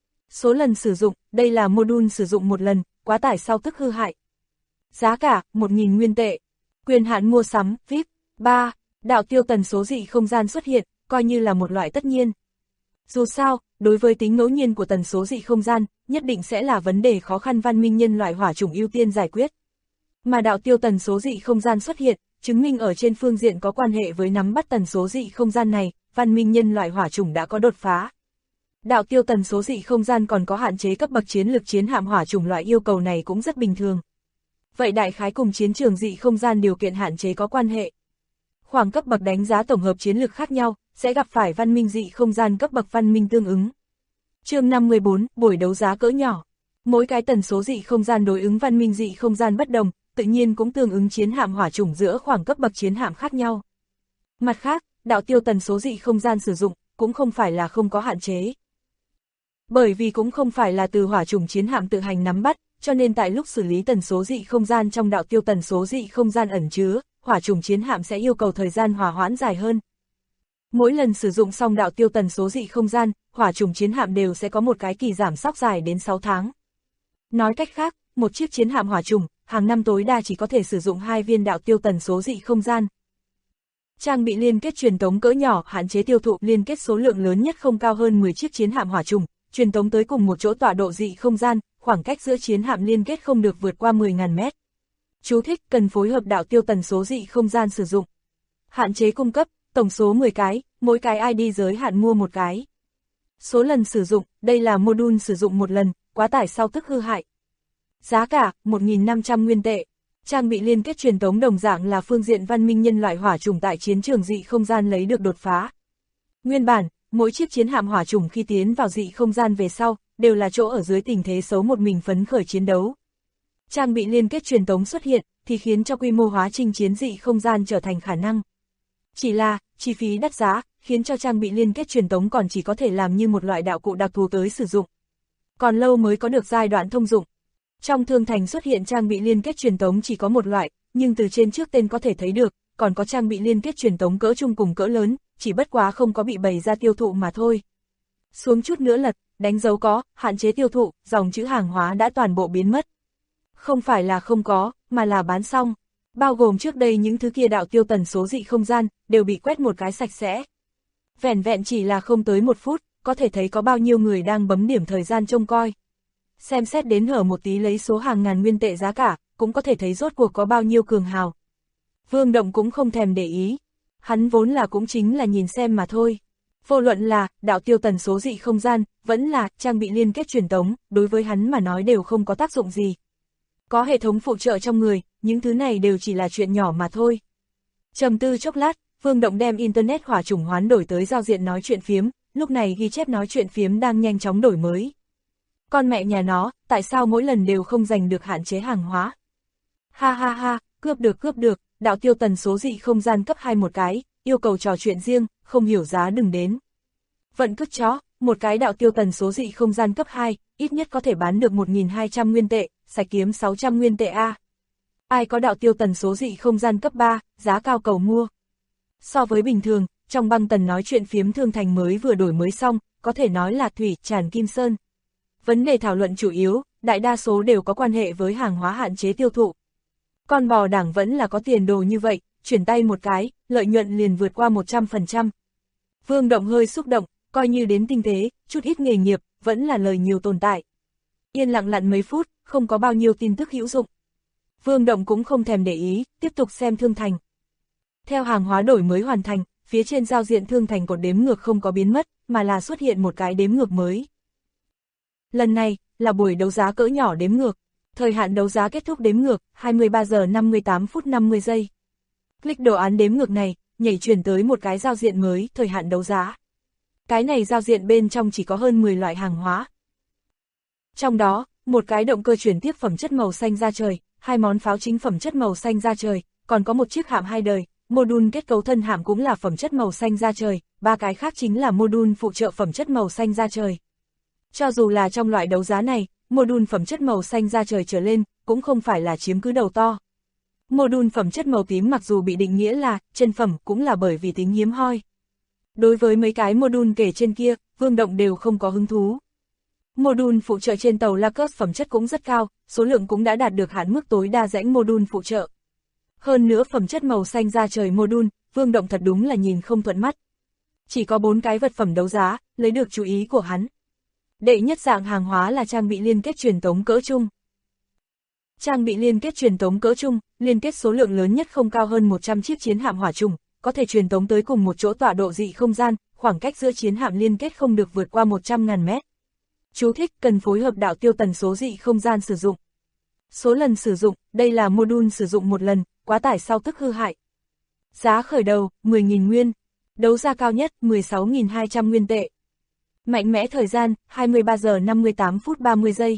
Số lần sử dụng, đây là module sử dụng 1 lần, quá tải sau tức hư hại. Giá cả, 1.000 nguyên tệ. Quyền hạn mua sắm, VIP. 3. Đạo tiêu tần số dị không gian xuất hiện, coi như là một loại tất nhiên. Dù sao, đối với tính ngẫu nhiên của tần số dị không gian, nhất định sẽ là vấn đề khó khăn văn minh nhân loại hỏa chủng ưu tiên giải quyết. Mà đạo tiêu tần số dị không gian xuất hiện, chứng minh ở trên phương diện có quan hệ với nắm bắt tần số dị không gian này, văn minh nhân loại hỏa chủng đã có đột phá. Đạo tiêu tần số dị không gian còn có hạn chế cấp bậc chiến lực chiến hạm hỏa chủng, loại yêu cầu này cũng rất bình thường. Vậy đại khái cùng chiến trường dị không gian điều kiện hạn chế có quan hệ. Khoảng cấp bậc đánh giá tổng hợp chiến lực khác nhau, sẽ gặp phải văn minh dị không gian cấp bậc văn minh tương ứng. Chương 54, buổi đấu giá cỡ nhỏ. Mỗi cái tần số dị không gian đối ứng văn minh dị không gian bất đồng, tự nhiên cũng tương ứng chiến hạm hỏa chủng giữa khoảng cấp bậc chiến hạm khác nhau. Mặt khác, đạo tiêu tần số dị không gian sử dụng, cũng không phải là không có hạn chế. Bởi vì cũng không phải là từ hỏa chủng chiến hạm tự hành nắm bắt, cho nên tại lúc xử lý tần số dị không gian trong đạo tiêu tần số dị không gian ẩn chứa, hỏa chủng chiến hạm sẽ yêu cầu thời gian hòa hoãn dài hơn. Mỗi lần sử dụng xong đạo tiêu tần số dị không gian, hỏa chủng chiến hạm đều sẽ có một cái kỳ giảm sóc dài đến 6 tháng. Nói cách khác, một chiếc chiến hạm hỏa chủng, hàng năm tối đa chỉ có thể sử dụng 2 viên đạo tiêu tần số dị không gian. Trang bị liên kết truyền tống cỡ nhỏ, hạn chế tiêu thụ liên kết số lượng lớn nhất không cao hơn 10 chiếc chiến hạm hỏa chủng, truyền tống tới cùng một chỗ tọa độ dị không gian, khoảng cách giữa chiến hạm liên kết không được vượt qua 10.000 mét. Chú thích: cần phối hợp đạo tiêu tần số dị không gian sử dụng. Hạn chế cung cấp, tổng số 10 cái, mỗi cái ID giới hạn mua một cái. Số lần sử dụng, đây là module sử dụng một lần, quá tải sau tức hư hại. Giá cả, 1.500 nguyên tệ. Trang bị liên kết truyền tống đồng dạng là phương diện văn minh nhân loại hỏa chủng tại chiến trường dị không gian lấy được đột phá. Nguyên bản, mỗi chiếc chiến hạm hỏa chủng khi tiến vào dị không gian về sau, đều là chỗ ở dưới tình thế xấu một mình phấn khởi chiến đấu. Trang bị liên kết truyền tống xuất hiện, thì khiến cho quy mô hóa chinh chiến dị không gian trở thành khả năng. Chỉ là, chi phí đắt giá, khiến cho trang bị liên kết truyền tống còn chỉ có thể làm như một loại đạo cụ đặc thù tới sử dụng. Còn lâu mới có được giai đoạn thông dụng. Trong thương thành xuất hiện trang bị liên kết truyền tống chỉ có một loại, nhưng từ trên trước tên có thể thấy được, còn có trang bị liên kết truyền tống cỡ trung cùng cỡ lớn, chỉ bất quá không có bị bày ra tiêu thụ mà thôi. Xuống chút nữa lật, đánh dấu có, hạn chế tiêu thụ, dòng chữ hàng hóa đã toàn bộ biến mất. Không phải là không có, mà là bán xong. Bao gồm trước đây những thứ kia đạo tiêu tần số dị không gian, đều bị quét một cái sạch sẽ. Vẻn vẹn chỉ là không tới 1 phút, có thể thấy có bao nhiêu người đang bấm điểm thời gian trông coi. Xem xét đến hở một tí lấy số hàng ngàn nguyên tệ giá cả, cũng có thể thấy rốt cuộc có bao nhiêu cường hào. Vương Động cũng không thèm để ý. Hắn vốn là cũng chính là nhìn xem mà thôi. Vô luận là, đạo tiêu tần số dị không gian, vẫn là, trang bị liên kết truyền tống, đối với hắn mà nói đều không có tác dụng gì. Có hệ thống phụ trợ trong người, những thứ này đều chỉ là chuyện nhỏ mà thôi. Trầm tư chốc lát, Vương Động đem Internet hỏa chủng hoán đổi tới giao diện nói chuyện phiếm, lúc này ghi chép nói chuyện phiếm đang nhanh chóng đổi mới. Con mẹ nhà nó, tại sao mỗi lần đều không giành được hạn chế hàng hóa? Ha ha ha, cướp được, đạo tiêu tần số dị không gian cấp 2 một cái, yêu cầu trò chuyện riêng, không hiểu giá đừng đến. Vận cứt chó, một cái đạo tiêu tần số dị không gian cấp 2, ít nhất có thể bán được 1.200 nguyên tệ, sạch kiếm 600 nguyên tệ a. Ai có đạo tiêu tần số dị không gian cấp 3, giá cao cầu mua. So với bình thường, trong băng tần nói chuyện phiếm thương thành mới vừa đổi mới xong, có thể nói là thủy tràn kim sơn. Vấn đề thảo luận chủ yếu, đại đa số đều có quan hệ với hàng hóa hạn chế tiêu thụ. Con bò đảng vẫn là có tiền đồ như vậy, chuyển tay một cái, lợi nhuận liền vượt qua 100%. Vương Động hơi xúc động, coi như đến tinh tế, chút ít nghề nghiệp, vẫn là lời nhiều tồn tại. Yên lặng lặn mấy phút, không có bao nhiêu tin tức hữu dụng. Vương Động cũng không thèm để ý, tiếp tục xem thương thành. Theo hàng hóa đổi mới hoàn thành, phía trên giao diện thương thành cột đếm ngược không có biến mất, mà là xuất hiện một cái đếm ngược mới. Lần này, là buổi đấu giá cỡ nhỏ đếm ngược. Thời hạn đấu giá kết thúc đếm ngược, 23 giờ 58 phút 50 giây. Click đồ án đếm ngược này, nhảy chuyển tới một cái giao diện mới, thời hạn đấu giá. Cái này giao diện bên trong chỉ có hơn 10 loại hàng hóa. Trong đó, một cái động cơ chuyển tiếp phẩm chất màu xanh da trời, 2 món pháo chính phẩm chất màu xanh da trời, còn có một chiếc hạm 2 đời, module kết cấu thân hạm cũng là phẩm chất màu xanh da trời, 3 cái khác chính là module phụ trợ phẩm chất màu xanh da trời. Cho dù là trong loại đấu giá này, module phẩm chất màu xanh da trời trở lên, cũng không phải là chiếm cứ đầu to. Module phẩm chất màu tím mặc dù bị định nghĩa là chân phẩm cũng là bởi vì tính hiếm hoi. Đối với mấy cái module kể trên kia, Vương Động đều không có hứng thú. Module phụ trợ trên tàu Lacus phẩm chất cũng rất cao, số lượng cũng đã đạt được hạn mức tối đa rãnh module phụ trợ. Hơn nữa phẩm chất màu xanh da trời module, Vương Động thật đúng là nhìn không thuận mắt. Chỉ có 4 cái vật phẩm đấu giá, lấy được chú ý của hắn. Đệ nhất dạng hàng hóa là trang bị liên kết truyền tống cỡ trung. Trang bị liên kết truyền tống cỡ trung, liên kết số lượng lớn nhất không cao hơn 100 chiếc chiến hạm hỏa trùng, có thể truyền tống tới cùng một chỗ tọa độ dị không gian, khoảng cách giữa chiến hạm liên kết không được vượt qua 100.000 mét. Chú thích: cần phối hợp đạo tiêu tần số dị không gian sử dụng. Số lần sử dụng, đây là module sử dụng một lần, quá tải sau tức hư hại. Giá khởi đầu, 10.000 nguyên. Đấu giá cao nhất, 16.200 nguyên tệ. Mạnh mẽ thời gian, 23 giờ 58 phút 30 giây.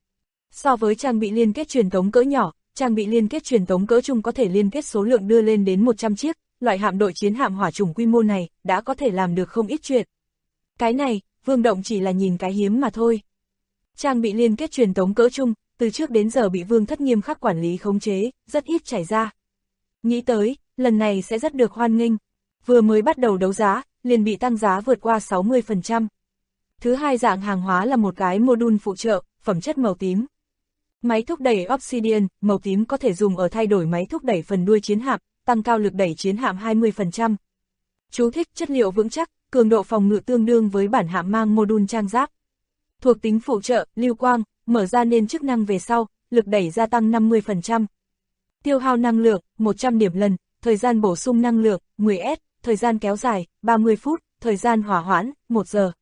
So với trang bị liên kết truyền tống cỡ nhỏ, trang bị liên kết truyền tống cỡ trung có thể liên kết số lượng đưa lên đến 100 chiếc, loại hạm đội chiến hạm hỏa chủng quy mô này, đã có thể làm được không ít chuyện. Cái này, Vương Động chỉ là nhìn cái hiếm mà thôi. Trang bị liên kết truyền tống cỡ trung, từ trước đến giờ bị Vương Thất nghiêm khắc quản lý khống chế, rất ít chảy ra. Nghĩ tới, lần này sẽ rất được hoan nghênh. Vừa mới bắt đầu đấu giá, liền bị tăng giá vượt qua 60%. Thứ hai dạng hàng hóa là một cái module phụ trợ, phẩm chất màu tím. Máy thúc đẩy Obsidian, màu tím có thể dùng ở thay đổi máy thúc đẩy phần đuôi chiến hạm, tăng cao lực đẩy chiến hạm 20%. Chú thích: chất liệu vững chắc, cường độ phòng ngự tương đương với bản hạm mang module trang giáp. Thuộc tính phụ trợ, lưu quang, mở ra nên chức năng về sau, lực đẩy gia tăng 50%. Tiêu hao năng lượng, 100 điểm lần, thời gian bổ sung năng lượng, 10S, thời gian kéo dài, 30 phút, thời gian hỏa hoãn, 1 giờ.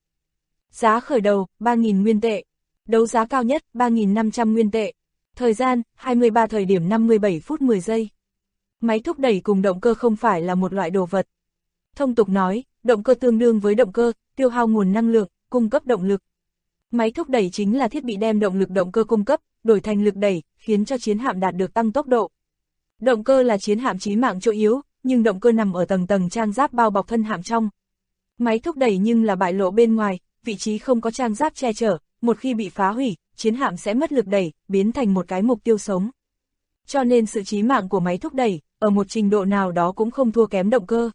Giá khởi đầu, 3.000 nguyên tệ. Đấu giá cao nhất, 3.500 nguyên tệ. Thời gian, 23 thời điểm 57 phút 10 giây. Máy thúc đẩy cùng động cơ không phải là một loại đồ vật. Thông tục nói, động cơ tương đương với động cơ, tiêu hao nguồn năng lượng, cung cấp động lực. Máy thúc đẩy chính là thiết bị đem động lực động cơ cung cấp, đổi thành lực đẩy, khiến cho chiến hạm đạt được tăng tốc độ. Động cơ là chiến hạm chí mạng chỗ yếu, nhưng động cơ nằm ở tầng trang giáp bao bọc thân hạm trong. Máy thúc đẩy nhưng là bại lộ bên ngoài, vị trí không có trang giáp che chở, một khi bị phá hủy, chiến hạm sẽ mất lực đẩy, biến thành một cái mục tiêu sống. Cho nên sự chí mạng của máy thúc đẩy, ở một trình độ nào đó cũng không thua kém động cơ.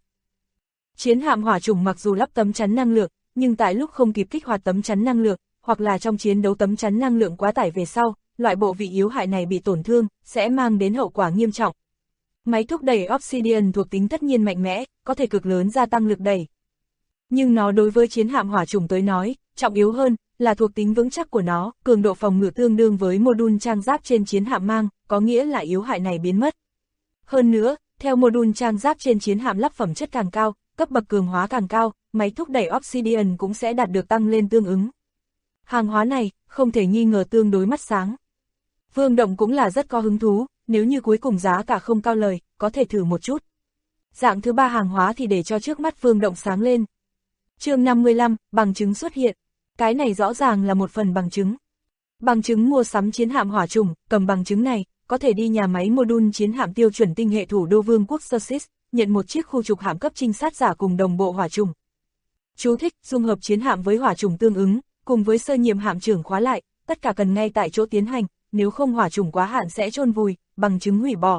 Chiến hạm hỏa chủng mặc dù lắp tấm chắn năng lượng, nhưng tại lúc không kịp kích hoạt tấm chắn năng lượng, hoặc là trong chiến đấu tấm chắn năng lượng quá tải về sau, loại bộ vị yếu hại này bị tổn thương, sẽ mang đến hậu quả nghiêm trọng. Máy thúc đẩy Obsidian thuộc tính tất nhiên mạnh mẽ, có thể cực lớn gia tăng lực đẩy. Nhưng nó đối với chiến hạm hỏa chủng tới nói, trọng yếu hơn là thuộc tính vững chắc của nó, cường độ phòng ngự tương đương với module trang giáp trên chiến hạm mang, có nghĩa là yếu hại này biến mất. Hơn nữa, theo module trang giáp trên chiến hạm lắp phẩm chất càng cao, cấp bậc cường hóa càng cao, máy thúc đẩy Obsidian cũng sẽ đạt được tăng lên tương ứng. Hàng hóa này, không thể nghi ngờ tương đối mắt sáng. Vương Động cũng là rất có hứng thú, nếu như cuối cùng giá cả không cao lời, có thể thử một chút. Dạng thứ ba hàng hóa thì để cho trước mắt Vương Động sáng lên. Chương 55, bằng chứng xuất hiện. Cái này rõ ràng là một phần bằng chứng. Bằng chứng mua sắm chiến hạm hỏa trùng, cầm bằng chứng này, có thể đi nhà máy module chiến hạm tiêu chuẩn tinh hệ thủ đô Vương quốc Sussex, nhận một chiếc khu trục hạm cấp trinh sát giả cùng đồng bộ hỏa trùng. Chú thích, dung hợp chiến hạm với hỏa trùng tương ứng, cùng với sơ nhiệm hạm trưởng khóa lại, tất cả cần ngay tại chỗ tiến hành, nếu không hỏa trùng quá hạn sẽ chôn vùi, bằng chứng hủy bỏ.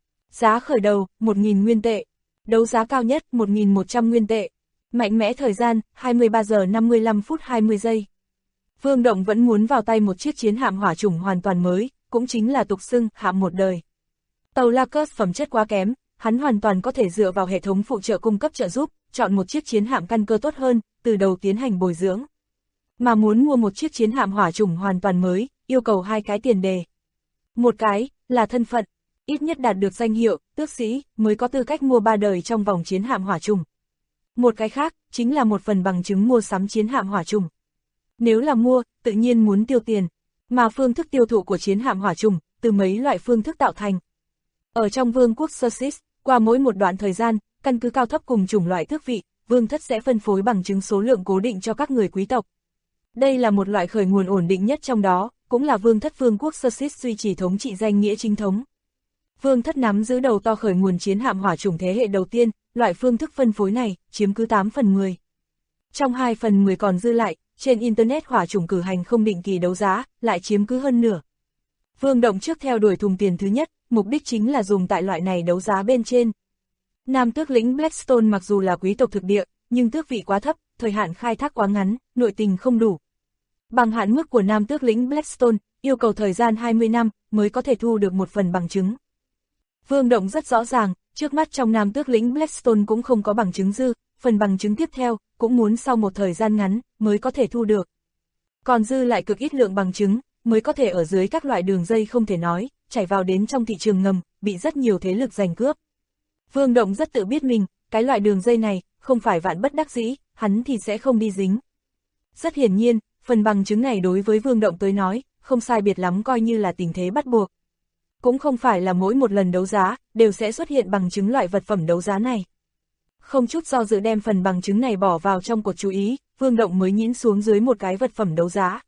Giá khởi đầu, 1.000 nguyên tệ. Đấu giá cao nhất, 1.100 nguyên tệ. Mạnh mẽ thời gian, 23 giờ 55 phút 20 giây. Vương Động vẫn muốn vào tay một chiếc chiến hạm hỏa chủng hoàn toàn mới, cũng chính là tục xưng hạm một đời. Tàu Lacus phẩm chất quá kém, hắn hoàn toàn có thể dựa vào hệ thống phụ trợ cung cấp trợ giúp, chọn một chiếc chiến hạm căn cơ tốt hơn, từ đầu tiến hành bồi dưỡng. Mà muốn mua một chiếc chiến hạm hỏa chủng hoàn toàn mới, yêu cầu hai cái tiền đề. Một cái là thân phận, ít nhất đạt được danh hiệu tước sĩ mới có tư cách mua 3 đời trong vòng chiến hạm hỏa chủng. Một cái khác chính là một phần bằng chứng mua sắm chiến hạm hỏa chủng. Nếu là mua, tự nhiên muốn tiêu tiền, mà phương thức tiêu thụ của chiến hạm hỏa chủng từ mấy loại phương thức tạo thành. Ở trong Vương quốc Sussex, qua mỗi một đoạn thời gian, căn cứ cao thấp cùng chủng loại tước vị, vương thất sẽ phân phối bằng chứng số lượng cố định cho các người quý tộc. Đây là một loại khởi nguồn ổn định nhất trong đó, cũng là vương thất Vương quốc Sussex duy trì thống trị danh nghĩa chính thống. Vương thất nắm giữ đầu to khởi nguồn chiến hạm hỏa chủng thế hệ đầu tiên, loại phương thức phân phối này chiếm cứ 8 phần 10. Trong 2 phần 10 còn dư lại, trên Internet hỏa chủng cử hành không định kỳ đấu giá, lại chiếm cứ hơn nửa. Vương Động trước theo đuổi thùng tiền thứ nhất, mục đích chính là dùng tại loại này đấu giá bên trên. Nam tước lĩnh Blackstone mặc dù là quý tộc thực địa, nhưng tước vị quá thấp, thời hạn khai thác quá ngắn, nội tình không đủ. Bằng hạn mức của Nam tước lĩnh Blackstone, yêu cầu thời gian 20 năm mới có thể thu được một phần bằng chứng. Vương Động rất rõ ràng, trước mắt trong Nam tước lĩnh Blackstone cũng không có bằng chứng dư, phần bằng chứng tiếp theo cũng muốn sau một thời gian ngắn mới có thể thu được. Còn dư lại cực ít lượng bằng chứng, mới có thể ở dưới các loại đường dây không thể nói, chảy vào đến trong thị trường ngầm, bị rất nhiều thế lực giành cướp. Vương Động rất tự biết mình, cái loại đường dây này, không phải vạn bất đắc dĩ, hắn thì sẽ không đi dính. Rất hiển nhiên, phần bằng chứng này đối với Vương Động tới nói, không sai biệt lắm coi như là tình thế bắt buộc. Cũng không phải là mỗi một lần đấu giá, đều sẽ xuất hiện bằng chứng loại vật phẩm đấu giá này. Không chút do dự đem phần bằng chứng này bỏ vào trong cột chú ý, Vương Động mới nhĩn xuống dưới một cái vật phẩm đấu giá.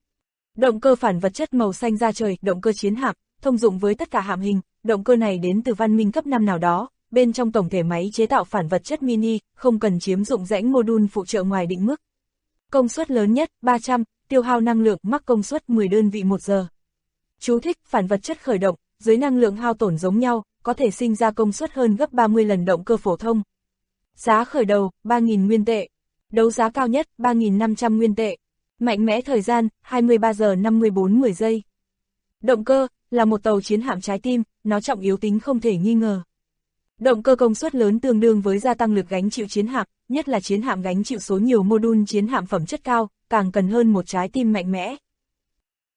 Động cơ phản vật chất màu xanh da trời, động cơ chiến hạm, thông dụng với tất cả hạm hình, động cơ này đến từ văn minh cấp 5 nào đó, bên trong tổng thể máy chế tạo phản vật chất mini, không cần chiếm dụng rãnh module phụ trợ ngoài định mức. Công suất lớn nhất, 300, tiêu hao năng lượng mắc công suất 10 đơn vị 1 giờ. Chú thích, phản vật chất khởi động, dưới năng lượng hao tổn giống nhau, có thể sinh ra công suất hơn gấp 30 lần động cơ phổ thông. Giá khởi đầu, 3.000 nguyên tệ. Đấu giá cao nhất, 3.500 nguyên tệ. Mạnh mẽ thời gian, 23 giờ 54 10 giây. Động cơ, là một tàu chiến hạm trái tim, nó trọng yếu tính không thể nghi ngờ. Động cơ công suất lớn tương đương với gia tăng lực gánh chịu chiến hạm, nhất là chiến hạm gánh chịu số nhiều module chiến hạm phẩm chất cao, càng cần hơn một trái tim mạnh mẽ.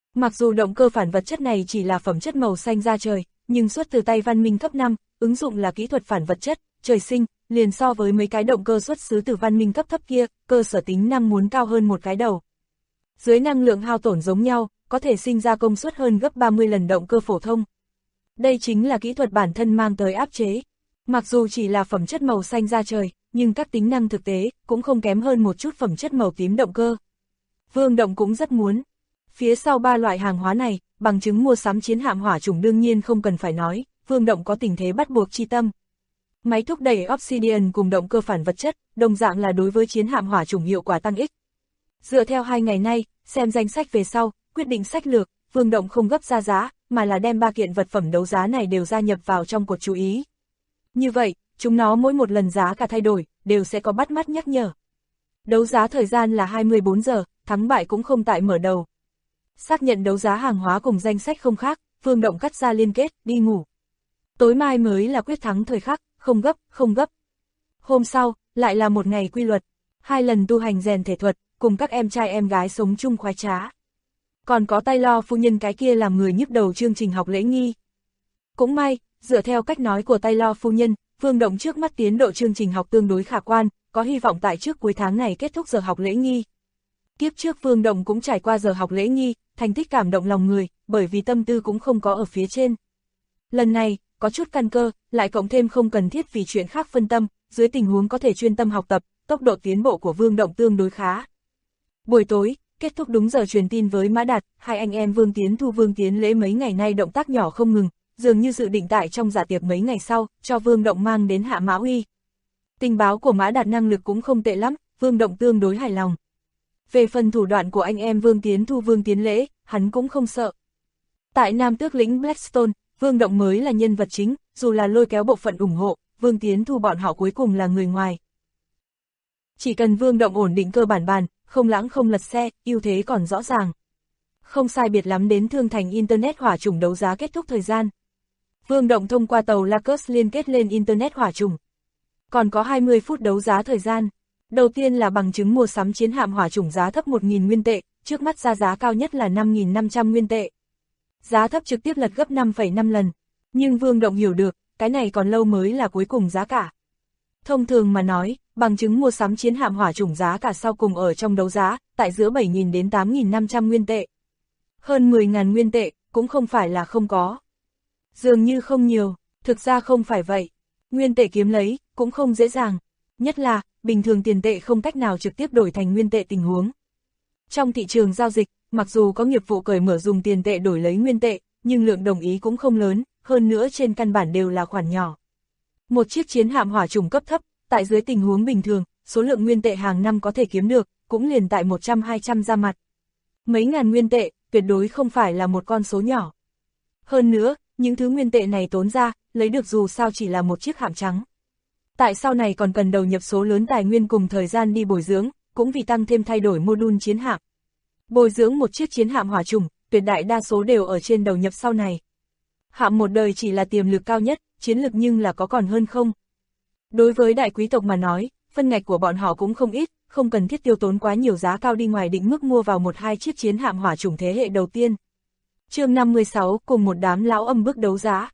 Mặc dù động cơ phản vật chất này chỉ là phẩm chất màu xanh da trời, nhưng xuất từ tay văn minh cấp 5, ứng dụng là kỹ thuật phản vật chất, trời sinh, liền so với mấy cái động cơ xuất xứ từ văn minh cấp thấp kia, cơ sở tính năng muốn cao hơn một cái đầu. Dưới năng lượng hao tổn giống nhau, có thể sinh ra công suất hơn gấp 30 lần động cơ phổ thông. Đây chính là kỹ thuật bản thân mang tới áp chế. Mặc dù chỉ là phẩm chất màu xanh da trời, nhưng các tính năng thực tế cũng không kém hơn một chút phẩm chất màu tím động cơ. Vương Động cũng rất muốn. Phía sau ba loại hàng hóa này, bằng chứng mua sắm chiến hạm hỏa chủng đương nhiên không cần phải nói, Vương Động có tình thế bắt buộc chi tâm. Máy thúc đẩy Obsidian cùng động cơ phản vật chất, đồng dạng là đối với chiến hạm hỏa chủng hiệu quả tăng ích. Dựa theo 2 ngày nay, xem danh sách về sau, quyết định sách lược, Vương Động không gấp ra giá, mà là đem 3 kiện vật phẩm đấu giá này đều gia nhập vào trong cột chú ý. Như vậy, chúng nó mỗi một lần giá cả thay đổi, đều sẽ có bắt mắt nhắc nhở. Đấu giá thời gian là 24 giờ, thắng bại cũng không tại mở đầu. Xác nhận đấu giá hàng hóa cùng danh sách không khác, Vương Động cắt ra liên kết, đi ngủ. Tối mai mới là quyết thắng thời khắc, không gấp, không gấp. Hôm sau, lại là một ngày quy luật, 2 lần tu hành rèn thể thuật, cùng các em trai em gái sống chung khoái trá. Còn có Taylor phu nhân cái kia làm người nhức đầu chương trình học lễ nghi. Cũng may, dựa theo cách nói của Taylor phu nhân, Vương Động trước mắt tiến độ chương trình học tương đối khả quan, có hy vọng tại trước cuối tháng này kết thúc giờ học lễ nghi. Kiếp trước Vương Động cũng trải qua giờ học lễ nghi, thành tích cảm động lòng người, bởi vì tâm tư cũng không có ở phía trên. Lần này, có chút căn cơ, lại cộng thêm không cần thiết vì chuyện khác phân tâm, dưới tình huống có thể chuyên tâm học tập, tốc độ tiến bộ của Vương Động tương đối khá. Buổi tối, kết thúc đúng giờ truyền tin với Mã Đạt, hai anh em Vương Tiến Thu Vương Tiến Lễ mấy ngày nay động tác nhỏ không ngừng, dường như dự định tại trong dạ tiệc mấy ngày sau, cho Vương Động mang đến Hạ Mã Uy. Tình báo của Mã Đạt năng lực cũng không tệ lắm, Vương Động tương đối hài lòng. Về phần thủ đoạn của anh em Vương Tiến Thu Vương Tiến Lễ, hắn cũng không sợ. Tại Nam Tước lĩnh Blackstone, Vương Động mới là nhân vật chính, dù là lôi kéo bộ phận ủng hộ, Vương Tiến Thu bọn họ cuối cùng là người ngoài. Chỉ cần Vương Động ổn định cơ bản bàn, không lãng không lật xe, ưu thế còn rõ ràng. Không sai biệt lắm đến Thương Thành Internet hỏa chủng đấu giá kết thúc thời gian. Vương Động thông qua tàu Lacus liên kết lên Internet hỏa chủng. Còn có 20 phút đấu giá thời gian. Đầu tiên là bằng chứng mua sắm chiến hạm hỏa chủng giá thấp 1.000 nguyên tệ, trước mắt ra giá cao nhất là 5.500 nguyên tệ. Giá thấp trực tiếp lật gấp 5,5 lần. Nhưng Vương Động hiểu được, cái này còn lâu mới là cuối cùng giá cả. Thông thường mà nói, bằng chứng mua sắm chiến hạm hỏa chủng giá cả sau cùng ở trong đấu giá, tại giữa 7.000 đến 8.500 nguyên tệ. Hơn 10.000 nguyên tệ, cũng không phải là không có. Dường như không nhiều, thực ra không phải vậy. Nguyên tệ kiếm lấy, cũng không dễ dàng. Nhất là, bình thường tiền tệ không cách nào trực tiếp đổi thành nguyên tệ tình huống. Trong thị trường giao dịch, mặc dù có nghiệp vụ cởi mở dùng tiền tệ đổi lấy nguyên tệ, nhưng lượng đồng ý cũng không lớn, hơn nữa trên căn bản đều là khoản nhỏ. Một chiếc chiến hạm hỏa chủng cấp thấp, tại dưới tình huống bình thường, số lượng nguyên tệ hàng năm có thể kiếm được, cũng liền tại 100-200 ra mặt. Mấy ngàn nguyên tệ, tuyệt đối không phải là một con số nhỏ. Hơn nữa, những thứ nguyên tệ này tốn ra, lấy được dù sao chỉ là một chiếc hạm trắng. Tại sau này còn cần đầu nhập số lớn tài nguyên cùng thời gian đi bồi dưỡng, cũng vì tăng thêm thay đổi module chiến hạm. Bồi dưỡng một chiếc chiến hạm hỏa chủng, tuyệt đại đa số đều ở trên đầu nhập sau này. Hạm một đời chỉ là tiềm lực cao nhất, chiến lực nhưng là có còn hơn không. Đối với đại quý tộc mà nói, phân ngạch của bọn họ cũng không ít, không cần thiết tiêu tốn quá nhiều giá cao đi ngoài định mức mua vào 1-2 chiếc chiến hạm hỏa chủng thế hệ đầu tiên. Chương 56 cùng một đám lão âm bức đấu giá.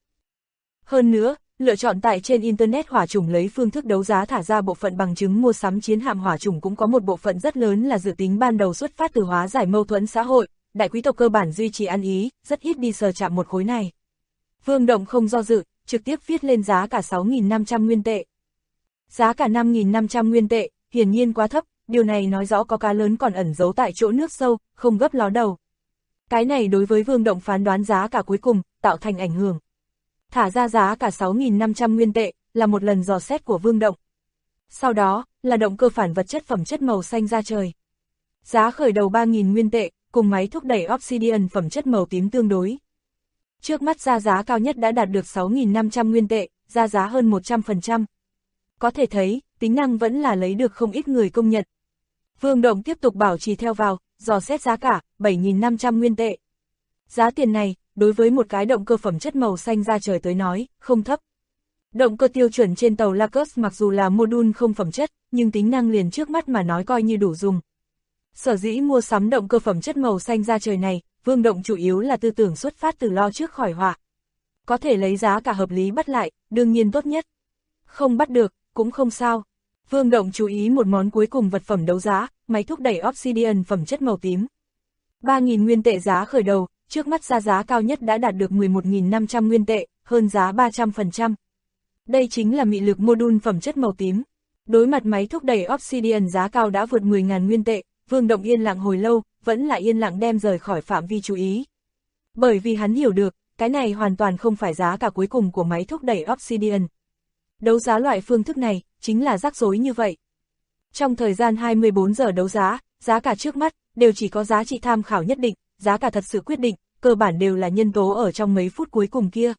Hơn nữa, lựa chọn tại trên Internet hỏa chủng lấy phương thức đấu giá thả ra bộ phận bằng chứng mua sắm chiến hạm hỏa chủng cũng có một bộ phận rất lớn là dự tính ban đầu xuất phát từ hóa giải mâu thuẫn xã hội, đại quý tộc cơ bản duy trì ăn ý, rất ít đi sờ chạm một khối này. Vương Động không do dự, trực tiếp viết lên giá cả 6.500 nguyên tệ. Giá cả 5.500 nguyên tệ, hiển nhiên quá thấp, điều này nói rõ có cá lớn còn ẩn giấu tại chỗ nước sâu, không gấp ló đầu. Cái này đối với Vương Động phán đoán giá cả cuối cùng, tạo thành ảnh hưởng. Thả ra giá cả 6.500 nguyên tệ, là một lần dò xét của Vương Động. Sau đó, là động cơ phản vật chất phẩm chất màu xanh da trời. Giá khởi đầu 3.000 nguyên tệ, cùng máy thúc đẩy Obsidian phẩm chất màu tím tương đối. Trước mắt ra giá cao nhất đã đạt được 6.500 nguyên tệ, ra giá hơn 100%. Có thể thấy, tính năng vẫn là lấy được không ít người công nhận. Vương Động tiếp tục bảo trì theo vào, dò xét giá cả, 7.500 nguyên tệ. Giá tiền này, đối với một cái động cơ phẩm chất màu xanh da trời tới nói, không thấp. Động cơ tiêu chuẩn trên tàu Lacus mặc dù là module không phẩm chất, nhưng tính năng liền trước mắt mà nói coi như đủ dùng. Sở dĩ mua sắm động cơ phẩm chất màu xanh da trời này, Vương Động chủ yếu là tư tưởng xuất phát từ lo trước khỏi họa. Có thể lấy giá cả hợp lý bắt lại, đương nhiên tốt nhất. Không bắt được, cũng không sao. Vương Động chú ý một món cuối cùng vật phẩm đấu giá, máy thúc đẩy Obsidian phẩm chất màu tím. 3.000 nguyên tệ giá khởi đầu, trước mắt ra giá cao nhất đã đạt được 11.500 nguyên tệ, hơn giá 300%. Đây chính là mị lực module phẩm chất màu tím. Đối mặt máy thúc đẩy Obsidian giá cao đã vượt 10.000 nguyên tệ, Vương Động yên lặng hồi lâu, vẫn là yên lặng đem rời khỏi phạm vi chú ý. Bởi vì hắn hiểu được, cái này hoàn toàn không phải giá cả cuối cùng của máy thúc đẩy Obsidian. Đấu giá loại phương thức này, chính là rắc rối như vậy. Trong thời gian 24 giờ đấu giá, giá cả trước mắt, đều chỉ có giá trị tham khảo nhất định, giá cả thật sự quyết định, cơ bản đều là nhân tố ở trong mấy phút cuối cùng kia.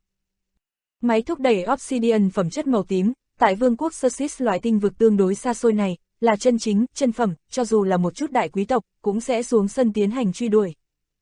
Máy thúc đẩy Obsidian phẩm chất màu tím, tại vương quốc Xerxes loại tinh vực tương đối xa xôi này, là chân chính, chân phẩm, cho dù là một chút đại quý tộc, cũng sẽ xuống sân tiến hành truy đuổi.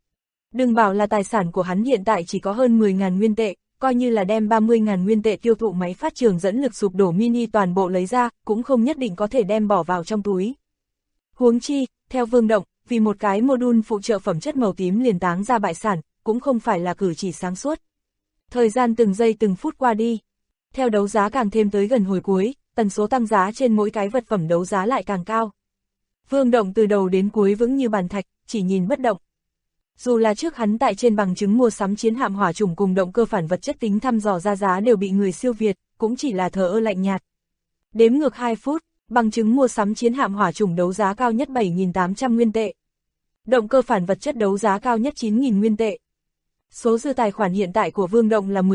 Đừng bảo là tài sản của hắn hiện tại chỉ có hơn 10.000 nguyên tệ, coi như là đem 30.000 nguyên tệ tiêu thụ máy phát trường dẫn lực sụp đổ mini toàn bộ lấy ra, cũng không nhất định có thể đem bỏ vào trong túi. Huống chi, theo Vương Động, vì một cái module phụ trợ phẩm chất màu tím liền táng ra bại sản, cũng không phải là cử chỉ sáng suốt. Thời gian từng giây từng phút qua đi. Theo đấu giá càng thêm tới gần hồi cuối, tần số tăng giá trên mỗi cái vật phẩm đấu giá lại càng cao. Vương Động từ đầu đến cuối vững như bàn thạch, chỉ nhìn bất động. Dù là trước hắn tại trên bằng chứng mua sắm chiến hạm hỏa chủng cùng động cơ phản vật chất tính thăm dò ra giá đều bị người siêu việt, cũng chỉ là thờ ơ lạnh nhạt. Đếm ngược 2 phút, bằng chứng mua sắm chiến hạm hỏa chủng đấu giá cao nhất 7.800 nguyên tệ. Động cơ phản vật chất đấu giá cao nhất 9.000 nguyên tệ. Số dư tài khoản hiện tại của Vương Động là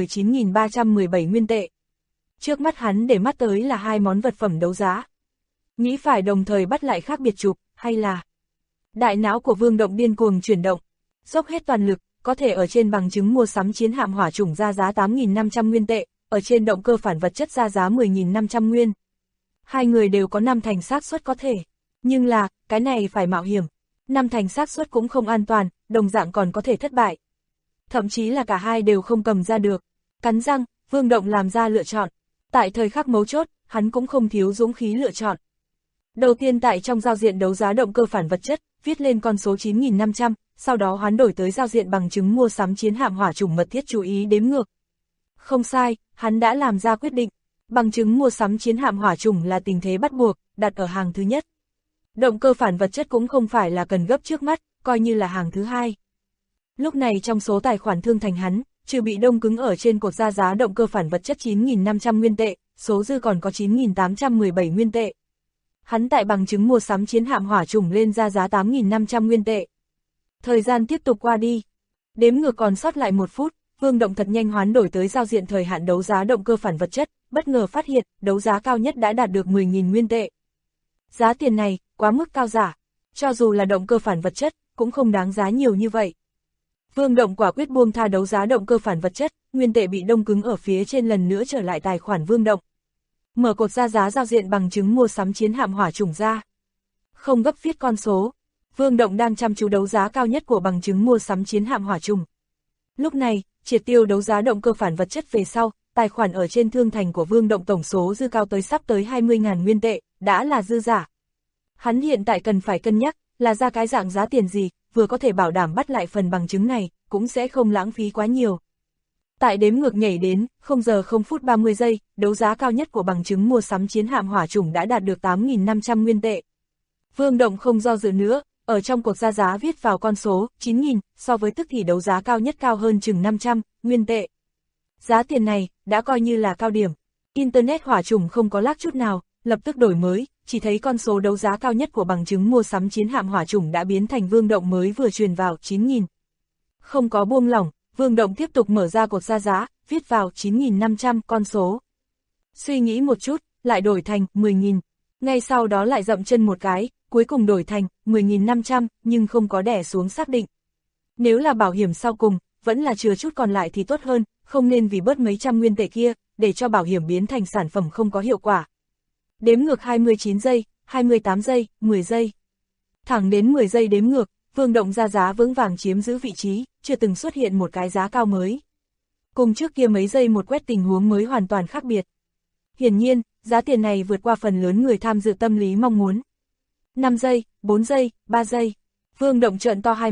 19.317 nguyên tệ. Trước mắt hắn để mắt tới là 2 món vật phẩm đấu giá. Nghĩ phải đồng thời bắt lại khác biệt chụp, hay là... Đại não của Vương Động điên cuồng chuyển động, dốc hết toàn lực, có thể ở trên bằng chứng mua sắm chiến hạm hỏa chủng ra giá 8.500 nguyên tệ, ở trên động cơ phản vật chất ra giá 10.500 nguyên. Hai người đều có 5 thành xác suất có thể, nhưng là, cái này phải mạo hiểm. 5 thành xác suất cũng không an toàn, đồng dạng còn có thể thất bại. Thậm chí là cả hai đều không cầm ra được. Cắn răng, Vương Động làm ra lựa chọn. Tại thời khắc mấu chốt, hắn cũng không thiếu dũng khí lựa chọn. Đầu tiên tại trong giao diện đấu giá động cơ phản vật chất, viết lên con số 9.500, sau đó hoán đổi tới giao diện bằng chứng mua sắm chiến hạm hỏa chủng mật thiết chú ý đếm ngược. Không sai, hắn đã làm ra quyết định. Bằng chứng mua sắm chiến hạm hỏa chủng là tình thế bắt buộc, đặt ở hàng thứ nhất. Động cơ phản vật chất cũng không phải là cần gấp trước mắt, coi như là hàng thứ hai. Lúc này trong số tài khoản thương thành hắn, trừ bị đông cứng ở trên cột ra giá động cơ phản vật chất 9.500 nguyên tệ, số dư còn có 9.817 nguyên tệ. Hắn tại bằng chứng mua sắm chiến hạm hỏa chủng lên ra giá 8.500 nguyên tệ. Thời gian tiếp tục qua đi. Đếm ngược còn sót lại 1 phút, Vương Động thật nhanh hoán đổi tới giao diện thời hạn đấu giá động cơ phản vật chất, bất ngờ phát hiện, đấu giá cao nhất đã đạt được 10.000 nguyên tệ. Giá tiền này, quá mức cao giả. Cho dù là động cơ phản vật chất, cũng không đáng giá nhiều như vậy. Vương Động quả quyết buông tha đấu giá động cơ phản vật chất, nguyên tệ bị đông cứng ở phía trên lần nữa trở lại tài khoản Vương Động. Mở cột ra giá giao diện bằng chứng mua sắm chiến hạm hỏa chủng ra. Không gấp viết con số. Vương Động đang chăm chú đấu giá cao nhất của bằng chứng mua sắm chiến hạm hỏa chủng. Lúc này, triệt tiêu đấu giá động cơ phản vật chất về sau, tài khoản ở trên thương thành của Vương Động tổng số dư cao tới sắp tới 20.000 nguyên tệ, đã là dư giả. Hắn hiện tại cần phải cân nhắc, là ra cái dạng giá tiền gì, vừa có thể bảo đảm bắt lại phần bằng chứng này, cũng sẽ không lãng phí quá nhiều. Tại đếm ngược nhảy đến, 0 giờ 0 phút 30 giây, đấu giá cao nhất của bằng chứng mua sắm chiến hạm hỏa chủng đã đạt được 8.500 nguyên tệ. Vương Động không do dự nữa, ở trong cuộc ra giá viết vào con số 9.000, so với tức thì đấu giá cao nhất cao hơn chừng 500 nguyên tệ. Giá tiền này đã coi như là cao điểm. Internet hỏa chủng không có lag chút nào, lập tức đổi mới, chỉ thấy con số đấu giá cao nhất của bằng chứng mua sắm chiến hạm hỏa chủng đã biến thành Vương Động mới vừa truyền vào 9.000. Không có buông lỏng, Vương Động tiếp tục mở ra cột ra giá, viết vào 9.500 con số. Suy nghĩ một chút, lại đổi thành 10.000. Ngay sau đó lại dậm chân một cái, cuối cùng đổi thành 10.500, nhưng không có đẻ xuống xác định. Nếu là bảo hiểm sau cùng, vẫn là chừa chút còn lại thì tốt hơn, không nên vì bớt mấy trăm nguyên tệ kia, để cho bảo hiểm biến thành sản phẩm không có hiệu quả. Đếm ngược 29 giây, 28 giây, 10 giây. Thẳng đến 10 giây đếm ngược, Vương Động ra giá vững vàng chiếm giữ vị trí, chưa từng xuất hiện một cái giá cao mới. Cùng trước kia mấy giây một quét tình huống mới hoàn toàn khác biệt. Hiển nhiên, giá tiền này vượt qua phần lớn người tham dự tâm lý mong muốn. 5 giây, 4 giây, 3 giây. Vương Động trợn to hai mắt,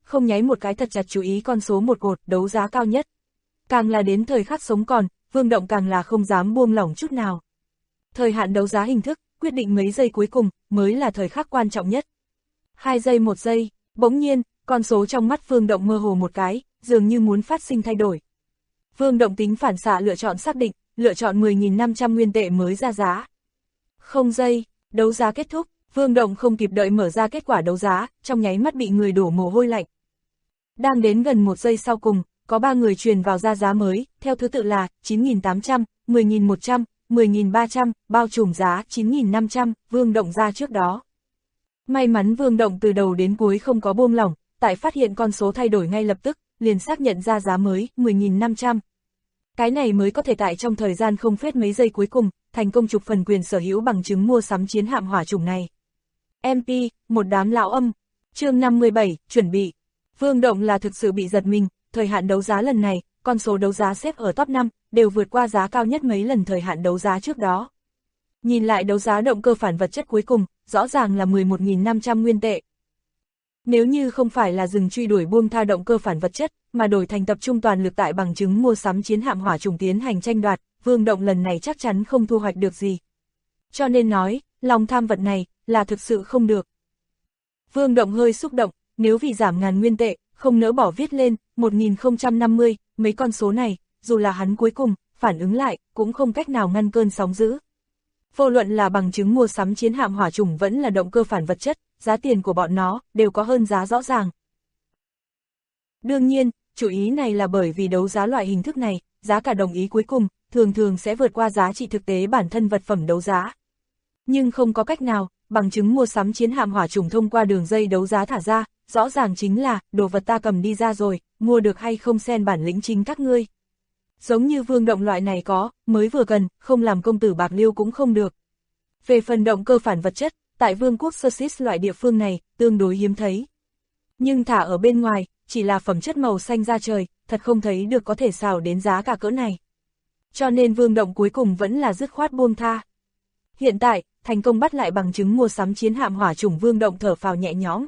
không nháy một cái thật chặt chú ý con số một cột đấu giá cao nhất. Càng là đến thời khắc sống còn, Vương Động càng là không dám buông lỏng chút nào. Thời hạn đấu giá hình thức, quyết định mấy giây cuối cùng, mới là thời khắc quan trọng nhất. 2 giây 1 giây, bỗng nhiên, con số trong mắt Vương Động mơ hồ một cái, dường như muốn phát sinh thay đổi. Vương Động tính phản xạ lựa chọn xác định, lựa chọn 10.500 nguyên tệ mới ra giá. 0 giây, đấu giá kết thúc, Vương Động không kịp đợi mở ra kết quả đấu giá, trong nháy mắt bị người đổ mồ hôi lạnh. Đang đến gần 1 giây sau cùng, có 3 người truyền vào ra giá mới, theo thứ tự là 9.800, 10.100, 10.300, bao trùm giá 9.500, Vương Động ra trước đó. May mắn Vương Động từ đầu đến cuối không có buông lỏng, tại phát hiện con số thay đổi ngay lập tức, liền xác nhận ra giá mới, 10.500. Cái này mới có thể tại trong thời gian không phết mấy giây cuối cùng, thành công chụp phần quyền sở hữu bằng chứng mua sắm chiến hạm hỏa chủng này. MP, một đám lão âm. Chương 57, chuẩn bị. Vương Động là thực sự bị giật mình, thời hạn đấu giá lần này, con số đấu giá xếp ở top 5, đều vượt qua giá cao nhất mấy lần thời hạn đấu giá trước đó. Nhìn lại đấu giá động cơ phản vật chất cuối cùng, rõ ràng là 11.500 nguyên tệ. Nếu như không phải là dừng truy đuổi buông tha động cơ phản vật chất, mà đổi thành tập trung toàn lực tại bằng chứng mua sắm chiến hạm hỏa trùng tiến hành tranh đoạt, Vương Động lần này chắc chắn không thu hoạch được gì. Cho nên nói, lòng tham vật này, là thực sự không được. Vương Động hơi xúc động, nếu vì giảm ngàn nguyên tệ, không nỡ bỏ viết lên, 1050, mấy con số này, dù là hắn cuối cùng, phản ứng lại, cũng không cách nào ngăn cơn sóng dữ. Vô luận là bằng chứng mua sắm chiến hạm hỏa trùng vẫn là động cơ phản vật chất, giá tiền của bọn nó, đều có hơn giá rõ ràng. Đương nhiên, chủ ý này là bởi vì đấu giá loại hình thức này, giá cả đồng ý cuối cùng, thường thường sẽ vượt qua giá trị thực tế bản thân vật phẩm đấu giá. Nhưng không có cách nào, bằng chứng mua sắm chiến hạm hỏa trùng thông qua đường dây đấu giá thả ra, rõ ràng chính là, đồ vật ta cầm đi ra rồi, mua được hay không xen bản lĩnh chính các ngươi. Giống như Vương Động loại này có, mới vừa cần, không làm công tử bạc liêu cũng không được. Về phần động cơ phản vật chất, tại Vương quốc Sussex loại địa phương này, tương đối hiếm thấy. Nhưng thả ở bên ngoài, chỉ là phẩm chất màu xanh da trời, thật không thấy được có thể xào đến giá cả cỡ này. Cho nên Vương Động cuối cùng vẫn là dứt khoát buông tha. Hiện tại, thành công bắt lại bằng chứng mua sắm chiến hạm hỏa chủng, Vương Động thở phào nhẹ nhõm.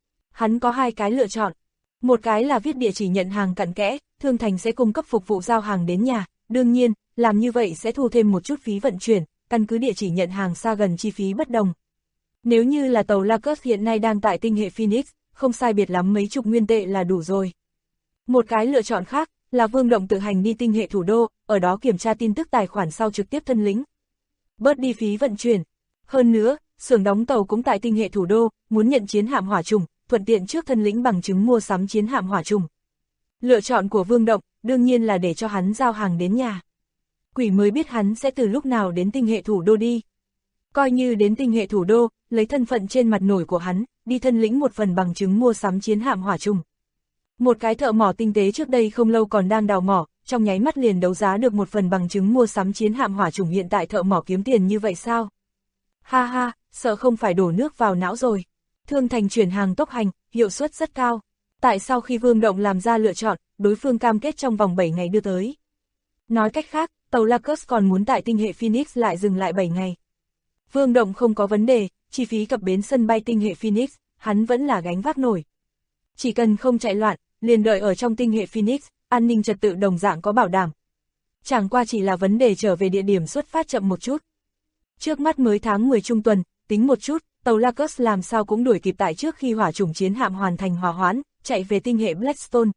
Hắn có 2 cái lựa chọn. Một cái là viết địa chỉ nhận hàng cặn kẽ, Thương Thành sẽ cung cấp phục vụ giao hàng đến nhà, đương nhiên, làm như vậy sẽ thu thêm một chút phí vận chuyển, căn cứ địa chỉ nhận hàng xa gần chi phí bất đồng. Nếu như là tàu Lacus hiện nay đang tại tinh hệ Phoenix, không sai biệt lắm mấy chục nguyên tệ là đủ rồi. Một cái lựa chọn khác, là Vương Động tự hành đi tinh hệ thủ đô, ở đó kiểm tra tin tức tài khoản sau trực tiếp thân lính. Bớt đi phí vận chuyển. Hơn nữa, xưởng đóng tàu cũng tại tinh hệ thủ đô, muốn nhận chiến hạm hỏa trùng, thuận tiện trước thân lĩnh bằng chứng mua sắm chiến hạm hỏa trùng. Lựa chọn của Vương Động, đương nhiên là để cho hắn giao hàng đến nhà. Quỷ mới biết hắn sẽ từ lúc nào đến tinh hệ thủ đô đi. Coi như đến tinh hệ thủ đô, lấy thân phận trên mặt nổi của hắn, đi thân lĩnh một phần bằng chứng mua sắm chiến hạm hỏa trùng. Một cái thợ mỏ tinh tế trước đây không lâu còn đang đào mỏ, trong nháy mắt liền đấu giá được một phần bằng chứng mua sắm chiến hạm hỏa trùng, hiện tại thợ mỏ kiếm tiền như vậy sao? Ha ha, sợ không phải đổ nước vào não rồi. Thương Thành chuyển hàng tốc hành, hiệu suất rất cao. Tại sau khi Vương Động làm ra lựa chọn, đối phương cam kết trong vòng 7 ngày đưa tới. Nói cách khác, tàu Lacus còn muốn tại tinh hệ Phoenix lại dừng lại 7 ngày. Vương Động không có vấn đề, chi phí cập bến sân bay tinh hệ Phoenix, hắn vẫn là gánh vác nổi. Chỉ cần không chạy loạn, liền đợi ở trong tinh hệ Phoenix, an ninh trật tự đồng dạng có bảo đảm. Chẳng qua chỉ là vấn đề trở về địa điểm xuất phát chậm một chút. Trước mắt mới tháng 10 trung tuần, tính một chút, tàu Lacus làm sao cũng đuổi kịp tại trước khi hỏa chủng chiến hạm hoàn thành hòa hoãn, chạy về tinh hệ Blackstone.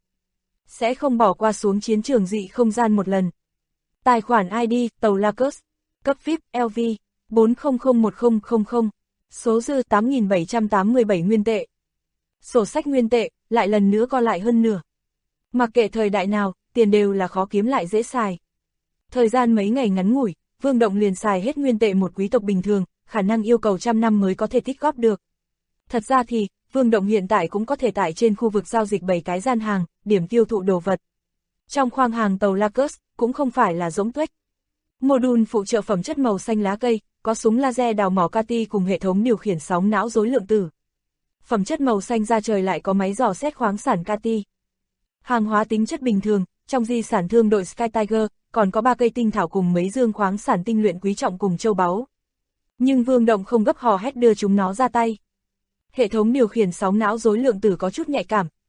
Sẽ không bỏ qua xuống chiến trường dị không gian một lần. Tài khoản ID, tàu Lacus, cấp VIP, LV, 4001000, số dư 8.787 nguyên tệ. Sổ sách nguyên tệ, lại lần nữa co lại hơn nửa. Mặc kệ thời đại nào, tiền đều là khó kiếm lại dễ xài. Thời gian mấy ngày ngắn ngủi, Vương Động liền xài hết nguyên tệ một quý tộc bình thường, khả năng yêu cầu 100 năm mới có thể tích góp được. Thật ra thì, Vương Động hiện tại cũng có thể tại trên khu vực giao dịch 7 cái gian hàng, điểm tiêu thụ đồ vật. Trong khoang hàng tàu Lacus, cũng không phải là rỗng tuếch. Module phụ trợ phẩm chất màu xanh lá cây, có súng laser đào mỏ Cati cùng hệ thống điều khiển sóng não rối lượng tử. Phẩm chất màu xanh da trời lại có máy dò xét khoáng sản Cati. Hàng hóa tính chất bình thường, trong di sản thương đội Sky Tiger, còn có 3 cây tinh thảo cùng mấy dương khoáng sản tinh luyện quý trọng cùng châu báu. Nhưng Vương Động không gấp hò hét đưa chúng nó ra tay. Hệ thống điều khiển sóng não rối lượng tử có chút nhạy cảm,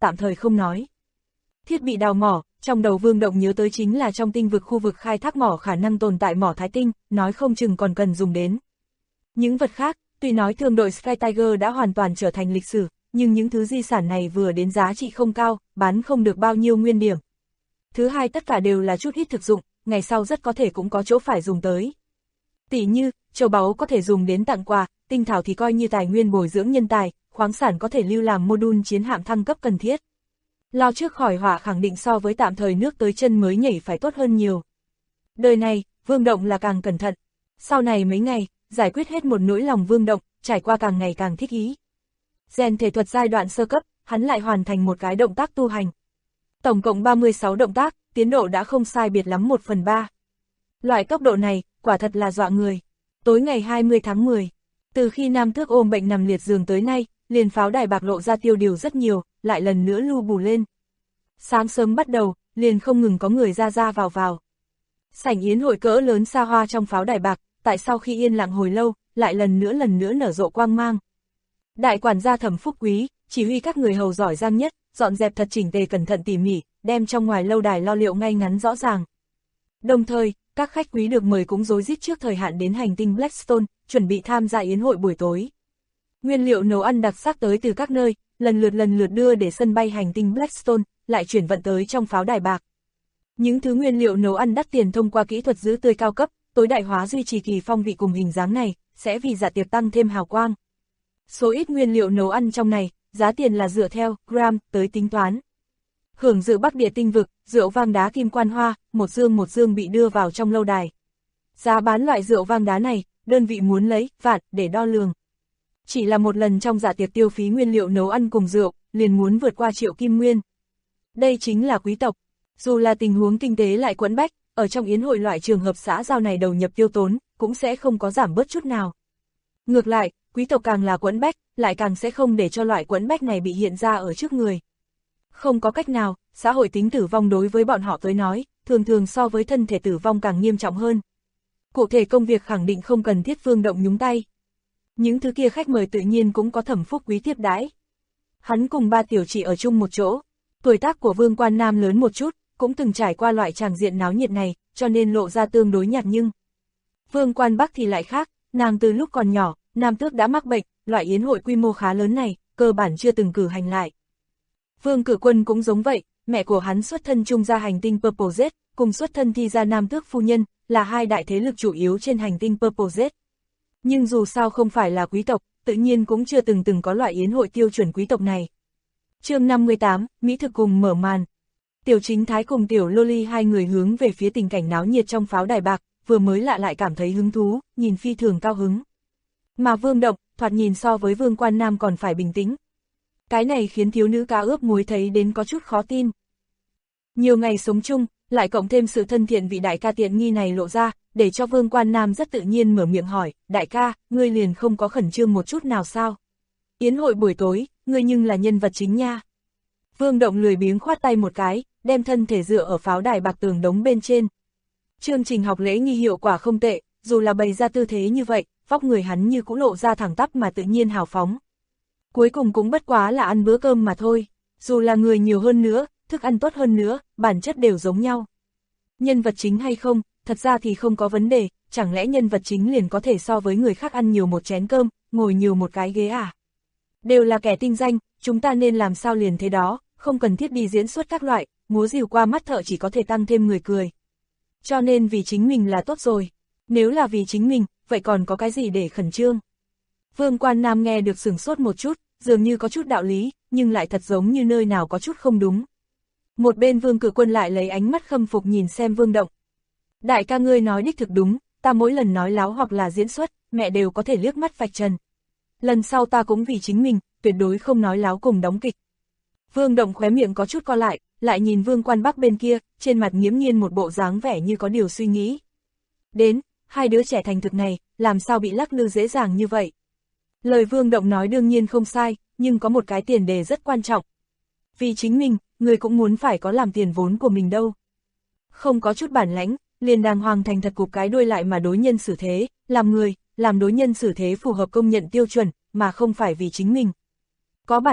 tạm thời không nói. Thiết bị đào mỏ, trong đầu Vương Động nhớ tới chính là trong tinh vực khu vực khai thác mỏ khả năng tồn tại mỏ Thái Tinh, nói không chừng còn cần dùng đến. Những vật khác, tuy nói thương đội Sky Tiger đã hoàn toàn trở thành lịch sử, nhưng những thứ di sản này vừa đến giá trị không cao, bán không được bao nhiêu nguyên điểm. Thứ hai tất cả đều là chút ít thực dụng, ngày sau rất có thể cũng có chỗ phải dùng tới. Tỷ như, châu báu có thể dùng đến tặng quà, tinh thảo thì coi như tài nguyên bồi dưỡng nhân tài, khoáng sản có thể lưu làm module chiến hạm thăng cấp cần thiết. Lo trước khỏi họa khẳng định so với tạm thời nước tới chân mới nhảy phải tốt hơn nhiều. Đời này, Vương Động là càng cẩn thận. Sau này mấy ngày, giải quyết hết một nỗi lòng Vương Động, trải qua càng ngày càng thích ý. Rèn thể thuật giai đoạn sơ cấp, hắn lại hoàn thành một cái động tác tu hành. Tổng cộng 36 động tác, tiến độ đã không sai biệt lắm 1/3. Loại tốc độ này, quả thật là dọa người. Tối ngày 20 tháng 10, từ khi Nam Tước ôm bệnh nằm liệt giường tới nay, liền pháo đài bạc lộ ra tiêu điều rất nhiều, lại lần nữa lưu bù lên. Sáng sớm bắt đầu, liền không ngừng có người ra vào. Sảnh yến hội cỡ lớn xa hoa trong pháo đài bạc, tại sau khi yên lặng hồi lâu, lại lần nữa nở rộ quang mang. Đại quản gia Thẩm Phúc Quý, chỉ huy các người hầu giỏi giang nhất, dọn dẹp thật chỉnh tề cẩn thận tỉ mỉ, đem trong ngoài lâu đài lo liệu ngay ngắn rõ ràng. Đồng thời, các khách quý được mời cũng rối rít trước thời hạn đến hành tinh Blackstone, chuẩn bị tham gia yến hội buổi tối. Nguyên liệu nấu ăn đặc sắc tới từ các nơi, lần lượt đưa để sân bay hành tinh Blackstone, lại chuyển vận tới trong pháo đài bạc. Những thứ nguyên liệu nấu ăn đắt tiền thông qua kỹ thuật giữ tươi cao cấp, tối đại hóa duy trì kỳ phong vị cùng hình dáng này, sẽ vì dạ tiệc tăng thêm hào quang. Số ít nguyên liệu nấu ăn trong này, giá tiền là dựa theo gram tới tính toán. Hưởng dự Bắc Địa tinh vực, rượu vang đá kim quan hoa, một dương bị đưa vào trong lâu đài. Giá bán loại rượu vang đá này, đơn vị muốn lấy vạn để đo lường. Chỉ là một lần trong dạ tiệc tiêu phí nguyên liệu nấu ăn cùng rượu, liền muốn vượt qua 1.000.000 kim nguyên. Đây chính là quý tộc. Dù là tình huống kinh tế lại quẫn bách, ở trong yến hội loại trường hợp xã giao này đầu nhập tiêu tốn, cũng sẽ không có giảm bớt chút nào. Ngược lại, quý tộc càng là quẫn bách, lại càng sẽ không để cho loại quẫn bách này bị hiện ra ở trước người. Không có cách nào, xã hội tính tử vong đối với bọn họ tới nói, thường so với thân thể tử vong càng nghiêm trọng hơn. Cụ thể công việc khẳng định không cần thiết Vương Động nhúng tay. Những thứ kia khách mời tự nhiên cũng có Thẩm Phúc Quý tiếp đãi. Hắn cùng ba tiểu chị ở chung một chỗ, tuổi tác của Vương Quan Nam lớn một chút, cũng từng trải qua loại tràng diện náo nhiệt này, cho nên lộ ra tương đối nhạt nhưng Vương Quan Bắc thì lại khác, nàng từ lúc còn nhỏ, Nam Tước đã mắc bệnh, loại yến hội quy mô khá lớn này, cơ bản chưa từng cử hành lại. Vương Cử Quân cũng giống vậy, mẹ của hắn xuất thân Trung gia hành tinh Purple Z, cùng xuất thân Thi gia Nam Tước phu nhân, là hai đại thế lực chủ yếu trên hành tinh Purple Z. Nhưng dù sao không phải là quý tộc, tự nhiên cũng chưa từng có loại yến hội tiêu chuẩn quý tộc này. Chương 58, Mỹ thực cùng mở màn. Tiểu Chính Thái cùng Tiểu Loli hai người hướng về phía tình cảnh náo nhiệt trong pháo đài bạc, vừa mới lạ lại cảm thấy hứng thú, nhìn phi thường cao hứng. Mà Vương Động, thoạt nhìn so với Vương Quan Nam còn phải bình tĩnh. Cái này khiến thiếu nữ cá ướp muối thấy đến có chút khó tin. Nhiều ngày sống chung, lại cộng thêm sự thân thiện vị đại ca tiện nghi này lộ ra, để cho Vương Quan Nam rất tự nhiên mở miệng hỏi, đại ca, ngươi liền không có khẩn trương một chút nào sao? Yến hội buổi tối, ngươi nhưng là nhân vật chính nha. Vương Động lười biếng khoát tay một cái, đem thân thể dựa ở pháo đài bạc tường đống bên trên. Chương trình học lễ nghi hiệu quả không tệ, dù là bày ra tư thế như vậy, vóc người hắn như cũng lộ ra thẳng tắp mà tự nhiên hào phóng. Cuối cùng cũng bất quá là ăn bữa cơm mà thôi, dù là người nhiều hơn nữa, thức ăn tốt hơn nữa, bản chất đều giống nhau. Nhân vật chính hay không, thật ra thì không có vấn đề, chẳng lẽ nhân vật chính liền có thể so với người khác ăn nhiều một chén cơm, ngồi nhiều một cái ghế à? Đều là kẻ tinh danh, chúng ta nên làm sao liền thế đó, không cần thiết đi diễn xuất các loại, múa rìu qua mắt thợ chỉ có thể tăng thêm người cười. Cho nên vì chính mình là tốt rồi, nếu là vì chính mình, vậy còn có cái gì để khẩn trương? Vương Quan Nam nghe được sửng sốt một chút, dường như có chút đạo lý, nhưng lại thật giống như nơi nào có chút không đúng. Một bên Vương Cử Quân lại lấy ánh mắt khâm phục nhìn xem Vương Động. Đại ca ngươi nói đích thực đúng, ta mỗi lần nói láo hoặc là diễn xuất, mẹ đều có thể liếc mắt vạch trần. Lần sau ta cũng vì chính mình, tuyệt đối không nói láo cùng đóng kịch. Vương Động khóe miệng có chút co lại nhìn Vương Quan Bắc bên kia, trên mặt nghiễm nhiên một bộ dáng vẻ như có điều suy nghĩ. Đến, hai đứa trẻ thành thực này, làm sao bị lắc lư dễ dàng như vậy? Lời Vương Động nói đương nhiên không sai, nhưng có một cái tiền đề rất quan trọng. Vì chính mình, người cũng muốn phải có làm tiền vốn của mình đâu. Không có chút bản lãnh, liền đàng hoàng thành thật cụp cái đuôi lại mà đối nhân xử thế, làm người, làm đối nhân xử thế phù hợp công nhận tiêu chuẩn, mà không phải vì chính mình. Có bản lĩnh,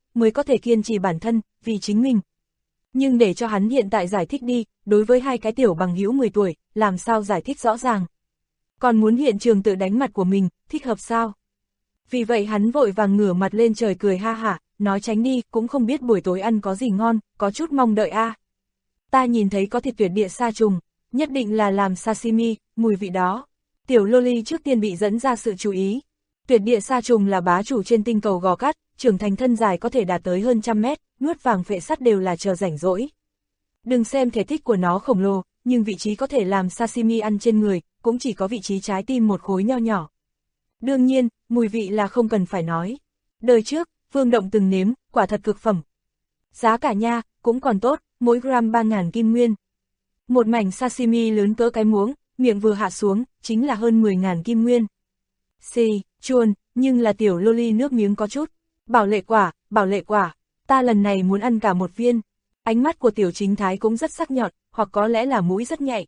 mới có thể kiên trì bản thân, vì chính mình. Nhưng để cho hắn hiện tại giải thích đi, đối với hai cái tiểu bằng hữu 10 tuổi, làm sao giải thích rõ ràng. Còn muốn hiện trường tự đánh mặt của mình, thích hợp sao? Vì vậy hắn vội vàng ngửa mặt lên trời cười ha hả, nói tránh đi, cũng không biết buổi tối ăn có gì ngon, có chút mong đợi a. Ta nhìn thấy có thịt tuyệt địa sa trùng, nhất định là làm sashimi, mùi vị đó. Tiểu loli trước tiên bị dẫn ra sự chú ý. Tuyệt địa sa trùng là bá chủ trên tinh cầu Gò Cát, trưởng thành thân dài có thể đạt tới hơn 100 mét, nuốt vàng phệ sắt đều là chờ rảnh rỗi. Đừng xem thể tích của nó khổng lồ, nhưng vị trí có thể làm sashimi ăn trên người, cũng chỉ có vị trí trái tim một khối nho nhỏ. Đương nhiên, mùi vị là không cần phải nói. Đời trước, Vương Động từng nếm, quả thật cực phẩm. Giá cả nha, cũng còn tốt, mỗi gram 3.000 kim nguyên. Một mảnh sashimi lớn cỡ cái muỗng, miệng vừa hạ xuống, chính là hơn 10.000 kim nguyên. Xì, chuồn, nhưng là tiểu loli nước miếng có chút. Bảo lệ quả, ta lần này muốn ăn cả một viên. Ánh mắt của tiểu chính thái cũng rất sắc nhọn, hoặc có lẽ là mũi rất nhạy.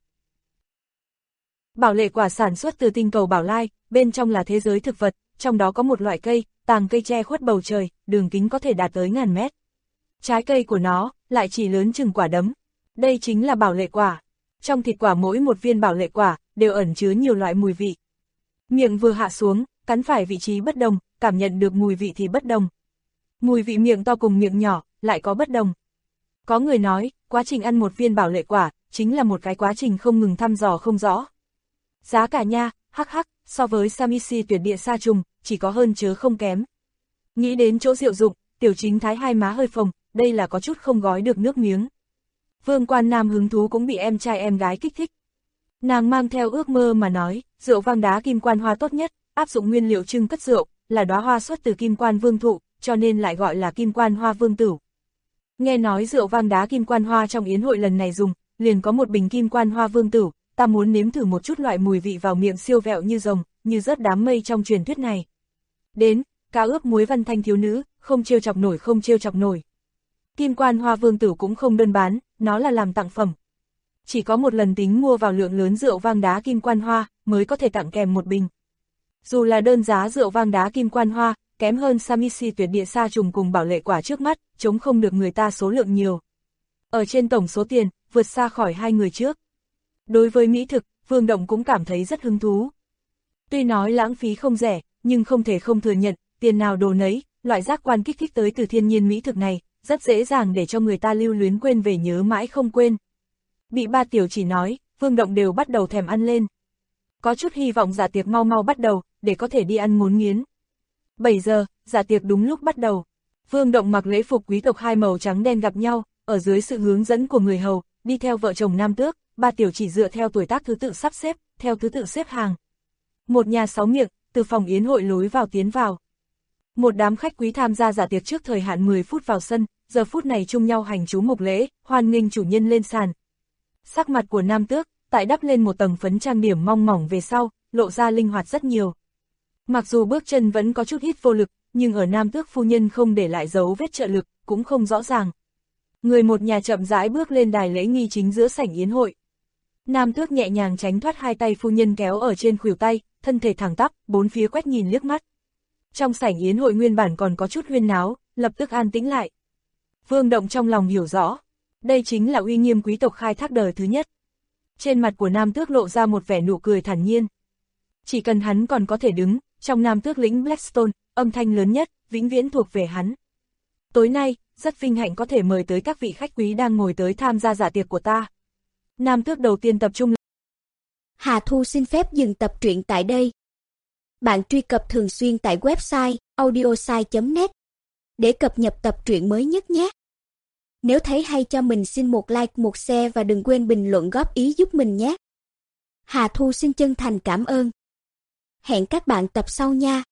Bảo lệ quả sản xuất từ tinh cầu Bảo Lai, bên trong là thế giới thực vật, trong đó có một loại cây, tàng cây che khuất bầu trời, đường kính có thể đạt tới ngàn mét. Trái cây của nó, lại chỉ lớn chừng quả đấm. Đây chính là bảo lệ quả. Trong thịt quả mỗi một viên bảo lệ quả, đều ẩn chứa nhiều loại mùi vị. Miệng vừa hạ xuống, cắn phải vị trí bất đồng, cảm nhận được mùi vị thì bất đồng. Mùi vị miệng to cùng miệng nhỏ, lại có bất đồng. Có người nói, quá trình ăn một viên bảo lệ quả, chính là một cái quá trình không ngừng thăm dò không rõ. Giá cả nha, hắc hắc, so với Samishi tuyệt địa sa trùng, chỉ có hơn chớ không kém. Nghĩ đến chỗ diệu dụng, tiểu chính thái hai má hơi phồng, đây là có chút không gói được nước miếng. Vương Quan Nam hứng thú cũng bị em trai em gái kích thích. Nàng mang theo ước mơ mà nói, rượu vang đá kim quan hoa tốt nhất, áp dụng nguyên liệu trưng cất rượu, là đóa hoa xuất từ kim quan vương thụ, cho nên lại gọi là kim quan hoa vương tử. Nghe nói rượu vang đá kim quan hoa trong yến hội lần này dùng, liền có một bình kim quan hoa vương tử, ta muốn nếm thử một chút loại mùi vị vào miệng siêu vẹo như rồng, như rớt đám mây trong truyền thuyết này. Đến, cá ướp muối văn thanh thiếu nữ, không trêu chọc nổi. Kim quan hoa vương tử cũng không đơn bán, nó là làm tặng phẩm. Chỉ có một lần tính mua vào lượng lớn rượu vang đá kim quan hoa, mới có thể tặng kèm một bình. Dù là đơn giá rượu vang đá kim quan hoa, kém hơn Samishi tuyệt địa sa trùng cùng bảo lệ quả trước mắt, chống không được người ta số lượng nhiều. Ở trên tổng số tiền, vượt xa khỏi hai người trước. Đối với mỹ thực, Vương Động cũng cảm thấy rất hứng thú. Tuy nói lãng phí không rẻ, nhưng không thể không thừa nhận, tiền nào đồ nấy, loại giác quan kích thích tới từ thiên nhiên mỹ thực này, rất dễ dàng để cho người ta lưu luyến quên về nhớ mãi không quên. Bị ba tiểu chỉ nói, Vương Động đều bắt đầu thèm ăn lên. Có chút hy vọng dạ tiệc mau mau bắt đầu, để có thể đi ăn ngốn nghiến. 7 giờ, dạ tiệc đúng lúc bắt đầu. Vương Động mặc lễ phục quý tộc hai màu trắng đen gặp nhau, ở dưới sự hướng dẫn của người hầu, đi theo vợ chồng nam tước, ba tiểu chỉ dựa theo tuổi tác thứ tự sắp xếp, theo thứ tự xếp hàng. Một nhà 6 miệng, từ phòng yến hội lối vào tiến vào. Một đám khách quý tham gia dạ tiệc trước thời hạn 10 phút vào sân, giờ phút này chung nhau hành chú mục lễ, hoan nghênh chủ nhân lên sàn. Sắc mặt của nam tước, tại đắp lên một tầng phấn trang điểm mong mỏng về sau, lộ ra linh hoạt rất nhiều. Mặc dù bước chân vẫn có chút ít vô lực, nhưng ở nam tước phu nhân không để lại dấu vết trợ lực, cũng không rõ ràng. Người một nhà chậm rãi bước lên đài lễ nghi chính giữa sảnh yến hội. Nam tước nhẹ nhàng tránh thoát hai tay phu nhân kéo ở trên khuỷu tay, thân thể thẳng tắp, bốn phía quét nhìn liếc mắt. Trong sảnh yến hội nguyên bản còn có chút huyên náo, lập tức an tĩnh lại. Vương Động trong lòng hiểu rõ, đây chính là uy nghiêm quý tộc khai thác đời thứ nhất. Trên mặt của nam tước lộ ra một vẻ nụ cười thản nhiên. Chỉ cần hắn còn có thể đứng, trong nam tước lĩnh Blackstone, âm thanh lớn nhất, vĩnh viễn thuộc về hắn. Tối nay, rất vinh hạnh có thể mời tới các vị khách quý đang ngồi tới tham gia dạ tiệc của ta. Nam tước đầu tiên tập trung. Hà Thu xin phép dừng tập truyện tại đây. Bạn truy cập thường xuyên tại website audiosai.net để cập nhật tập truyện mới nhất nhé. Nếu thấy hay cho mình xin một like, một share và đừng quên bình luận góp ý giúp mình nhé. Hà Thu xin chân thành cảm ơn. Hẹn các bạn tập sau nha.